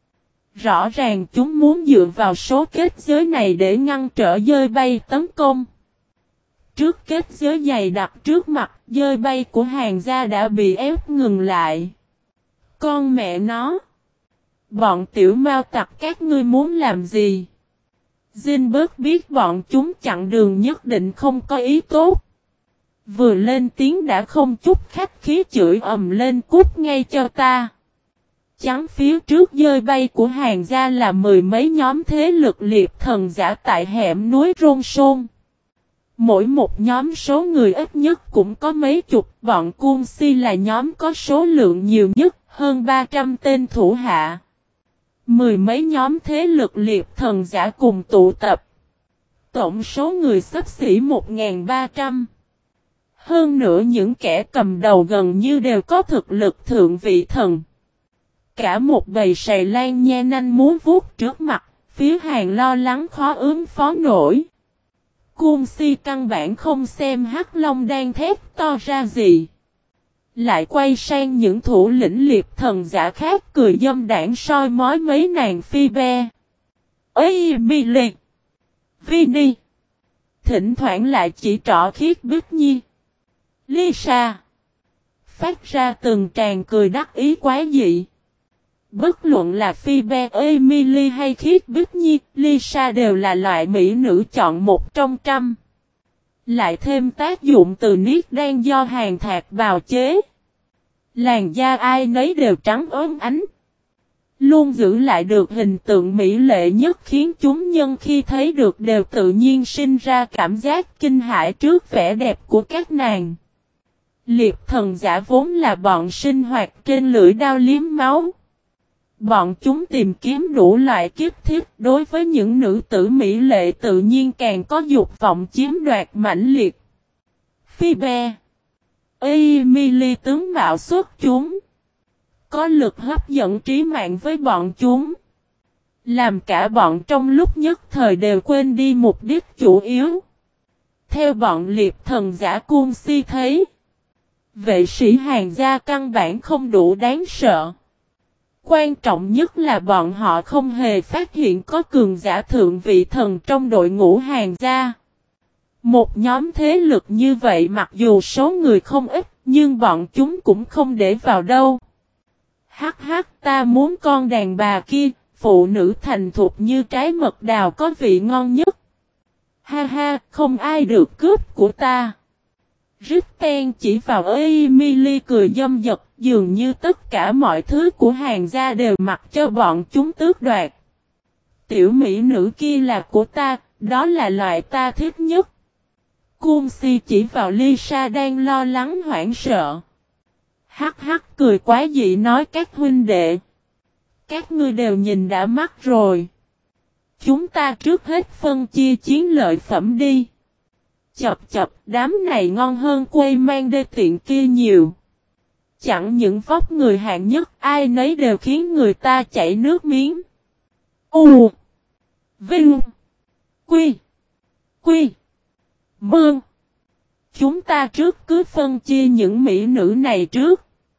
Rõ ràng chúng muốn dựa vào số kết giới này để ngăn trở dơi bay tấn công. Trước kết giới dày đặc trước mặt, dơi bay của Hàng gia đã bị ép ngừng lại. Con mẹ nó! Bọn tiểu mao tặc các ngươi muốn làm gì? Zinberg biết bọn chúng chặn đường nhất định không có ý tốt. Vừa lên tiếng đã không chút khách khí chửi ầm lên cút ngay cho ta. Chắn phía trước dơi bay của Hàng gia là mười mấy nhóm thế lực liệp thần giả tại hẻm núi Rôn Sôn. Mỗi một nhóm số người ít nhất cũng có mấy chục, bọn Cung Si là nhóm có số lượng nhiều nhất, hơn 300 tên thủ hạ. Mười mấy nhóm thế lực liệp thần giả cùng tụ tập. Tổng số người xấp xỉ 1.300. Hơn nữa những kẻ cầm đầu gần như đều có thực lực thượng vị thần. Cả một bầy sầy lan nha nanh muốn vuốt trước mặt, phía Hàn lo lắng khó ứng phó nổi. Cung Si căn bản không xem Hắc Long đang thét to ra gì. Lại quay sang những thủ lĩnh liệp thần giả khác cười dâm đảng soi mói mấy nàng phi be. Ê mi liệt! Vini! Thỉnh thoảng lại chỉ trỏ Khiết Bích Nhi. Lisa! Phát ra từng tràng cười đắc ý quá dị. Bất luận là Phoebe, Emily hay Khiết Bích Nhi, Lisa đều là loại mỹ nữ chọn một trong trăm. Lại thêm tác dụng từ niết đan do hàng thạc bào chế. Làn da ai nấy đều trắng ốm ánh. Luôn giữ lại được hình tượng mỹ lệ nhất khiến chúng nhân khi thấy được đều tự nhiên sinh ra cảm giác kinh hãi trước vẻ đẹp của các nàng. Liệp thần giả vốn là bọn sinh hoạt trên lưỡi đao liếm máu. Bọn chúng tìm kiếm đủ loại kiếp thiết đối với những nữ tử mỹ lệ tự nhiên càng có dục vọng chiếm đoạt mãnh liệt. Phoebe, Emily tướng mạo xuất chúng. Có lực hấp dẫn trí mạng với bọn chúng. Làm cả bọn trong lúc nhất thời đều quên đi mục đích chủ yếu. Theo bọn liệp thần giả Cung Si thấy. Vệ sĩ Hàn gia căn bản không đủ đáng sợ. Quan trọng nhất là bọn họ không hề phát hiện có cường giả thượng vị thần trong đội ngũ Hàn gia. Một nhóm thế lực như vậy mặc dù số người không ít, nhưng bọn chúng cũng không để vào đâu. Hắc hắc, ta muốn con đàn bà kia, phụ nữ thành thục như trái mật đào có vị ngon nhất. Ha ha, không ai được cướp của ta. Ritten chỉ vào Emily cười dâm dật, dường như tất cả mọi thứ của Hàn gia đều mặc cho bọn chúng tước đoạt. Tiểu mỹ nữ kia là của ta, đó là loại ta thích nhất. Cung Si chỉ vào Lisa đang lo lắng hoảng sợ. Hắc hắc cười quá dị nói các huynh đệ. Các ngươi đều nhìn đã mắt rồi. Chúng ta trước hết phân chia chiến lợi phẩm đi. Chập chập, đám này ngon hơn quây mang đê tiện kia nhiều. Chẳng những vóc người hạng nhất, ai nấy đều khiến người ta chảy nước miếng. U Vinh Quy Quy Mương. Chúng ta trước cứ phân chia những mỹ nữ này trước.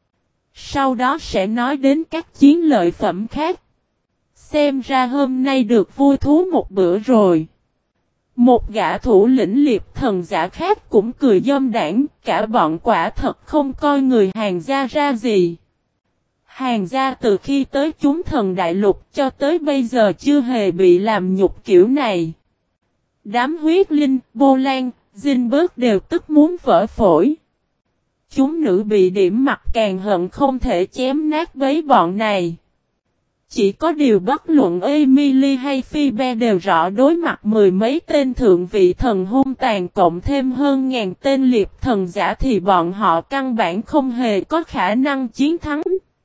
Sau đó sẽ nói đến các chiến lợi phẩm khác. Xem ra hôm nay được vui thú một bữa rồi. Một gã thủ lĩnh liệp thần giả khác cũng cười dâm đảng, cả bọn quả thật không coi người Hàn gia ra gì. Hàn gia từ khi tới chúng thần đại lục cho tới bây giờ chưa hề bị làm nhục kiểu này. Đám huyết linh, Bô Lan, Dinh Bớt đều tức muốn vỡ phổi. Chúng nữ bị điểm mặt càng hận không thể chém nát bấy bọn này. Chỉ có điều bất luận Emily hay Phoebe đều rõ đối mặt mười mấy tên thượng vị thần hung tàn cộng thêm hơn ngàn tên liệp thần giả thì bọn họ căn bản không hề có khả năng chiến thắng.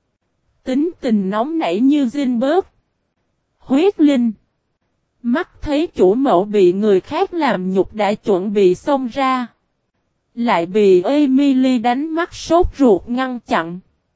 Tính tình nóng nảy như Dinh Bớt. Huyết linh. Mắt thấy chủ mẫu bị người khác làm nhục đã chuẩn bị xông ra. Lại bị Emily đánh mắt sốt ruột ngăn chặn.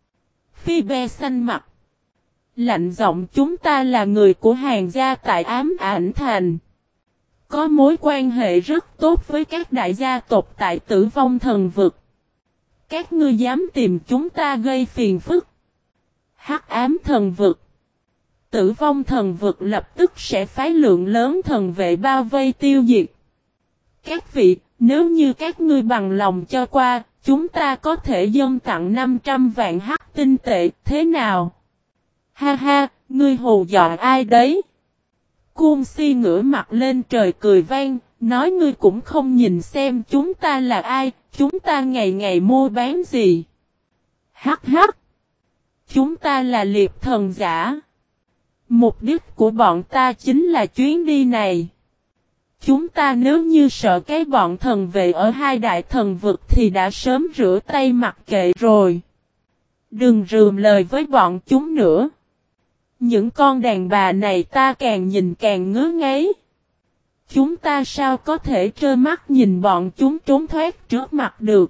Phoebe xanh mặt. Lạnh giọng chúng ta là người của Hàn gia tại Ám Ảnh Thành. Có mối quan hệ rất tốt với các đại gia tộc tại Tử Vong Thần Vực. Các ngươi dám tìm chúng ta gây phiền phức. Hắc Ám Thần Vực. Tử Vong Thần Vực lập tức sẽ phái lượng lớn thần vệ bao vây tiêu diệt. Các vị, nếu như các ngươi bằng lòng cho qua, chúng ta có thể dâng tặng 500 vạn hắc tinh tệ, thế nào? Ha ha, ngươi hù dọa ai đấy? Cung Si ngửa mặt lên trời cười vang, nói ngươi cũng không nhìn xem chúng ta là ai, chúng ta ngày ngày mua bán gì. Hắc hắc. Chúng ta là liệp thần giả. Mục đích của bọn ta chính là chuyến đi này. Chúng ta nếu như sợ cái bọn thần vệ ở hai đại thần vực thì đã sớm rửa tay mặc kệ rồi. Đừng rườm lời với bọn chúng nữa. Những con đàn bà này ta càng nhìn càng ngứa ngáy. Chúng ta sao có thể trơ mắt nhìn bọn chúng trốn thoát trước mặt được.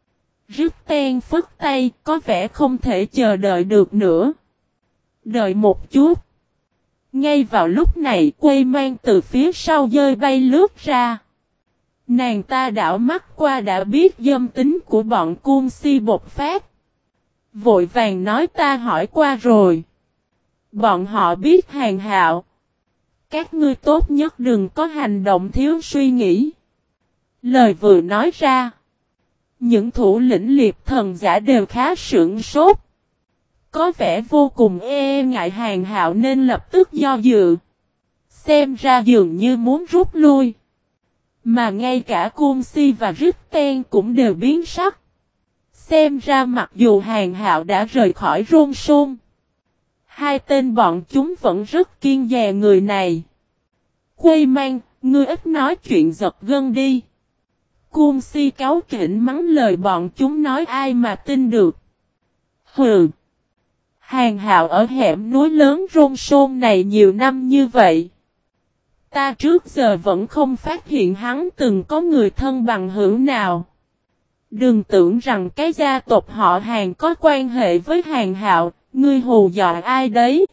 Rứt-ten phất tay, có vẻ không thể chờ đợi được nữa. Đợi một chút. Ngay vào lúc này, Quây Mang từ phía sau dơi bay lướt ra. Nàng ta đảo mắt qua đã biết dâm tính của bọn Cung Si bộc phát. Vội vàng nói ta hỏi qua rồi. Bọn họ biết Hàn Hạo. Các ngươi tốt nhất đừng có hành động thiếu suy nghĩ. Lời vừa nói ra. Những thủ lĩnh liệp thần giả đều khá sửng sốt. Có vẻ vô cùng ngại Hàn Hạo nên lập tức do dự. Xem ra dường như muốn rút lui. Mà ngay cả Cung Si và Ritten cũng đều biến sắc. Xem ra mặc dù Hàn Hạo đã rời khỏi Rôn Sôn. Hai tên bọn chúng vẫn rất kiêng dè người này. Quây Mang, ngươi ít nói chuyện giật gân đi. Cung Si cáu kỉnh mắng lời bọn chúng nói ai mà tin được. Hừ. Hàn Hạo ở hẻm núi lớn Rôn Sôn này nhiều năm như vậy. Ta trước giờ vẫn không phát hiện hắn từng có người thân bằng hữu nào. Đừng tưởng rằng cái gia tộc họ Hàn có quan hệ với Hàn Hạo, ngươi hù dọa ai đấy.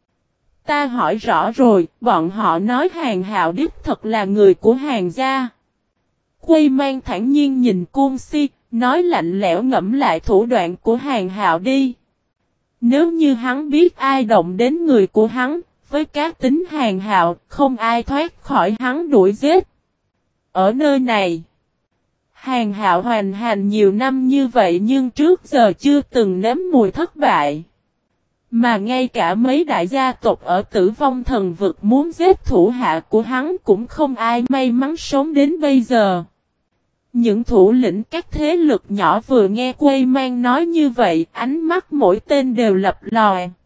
Ta hỏi rõ rồi, bọn họ nói Hàn Hạo đích thật là người của Hàn gia. Quây Mang thản nhiên nhìn Cung Si, nói lạnh lẽo ngẫm lại thủ đoạn của Hàn Hạo đi. Nếu như hắn biết ai động đến người của hắn, với cá tính Hàn Hạo, không ai thoát khỏi hắn đuổi giết. Ở nơi này, Hàn Hạo hoành hành nhiều năm như vậy nhưng trước giờ chưa từng nếm mùi thất bại. Mà ngay cả mấy đại gia tộc ở Tử Vong Thần Vực muốn giết thủ hạ của hắn cũng không ai may mắn sống đến bây giờ. Những thủ lĩnh các thế lực nhỏ vừa nghe Quây Mang nói như vậy, ánh mắt mỗi tên đều lập lòe.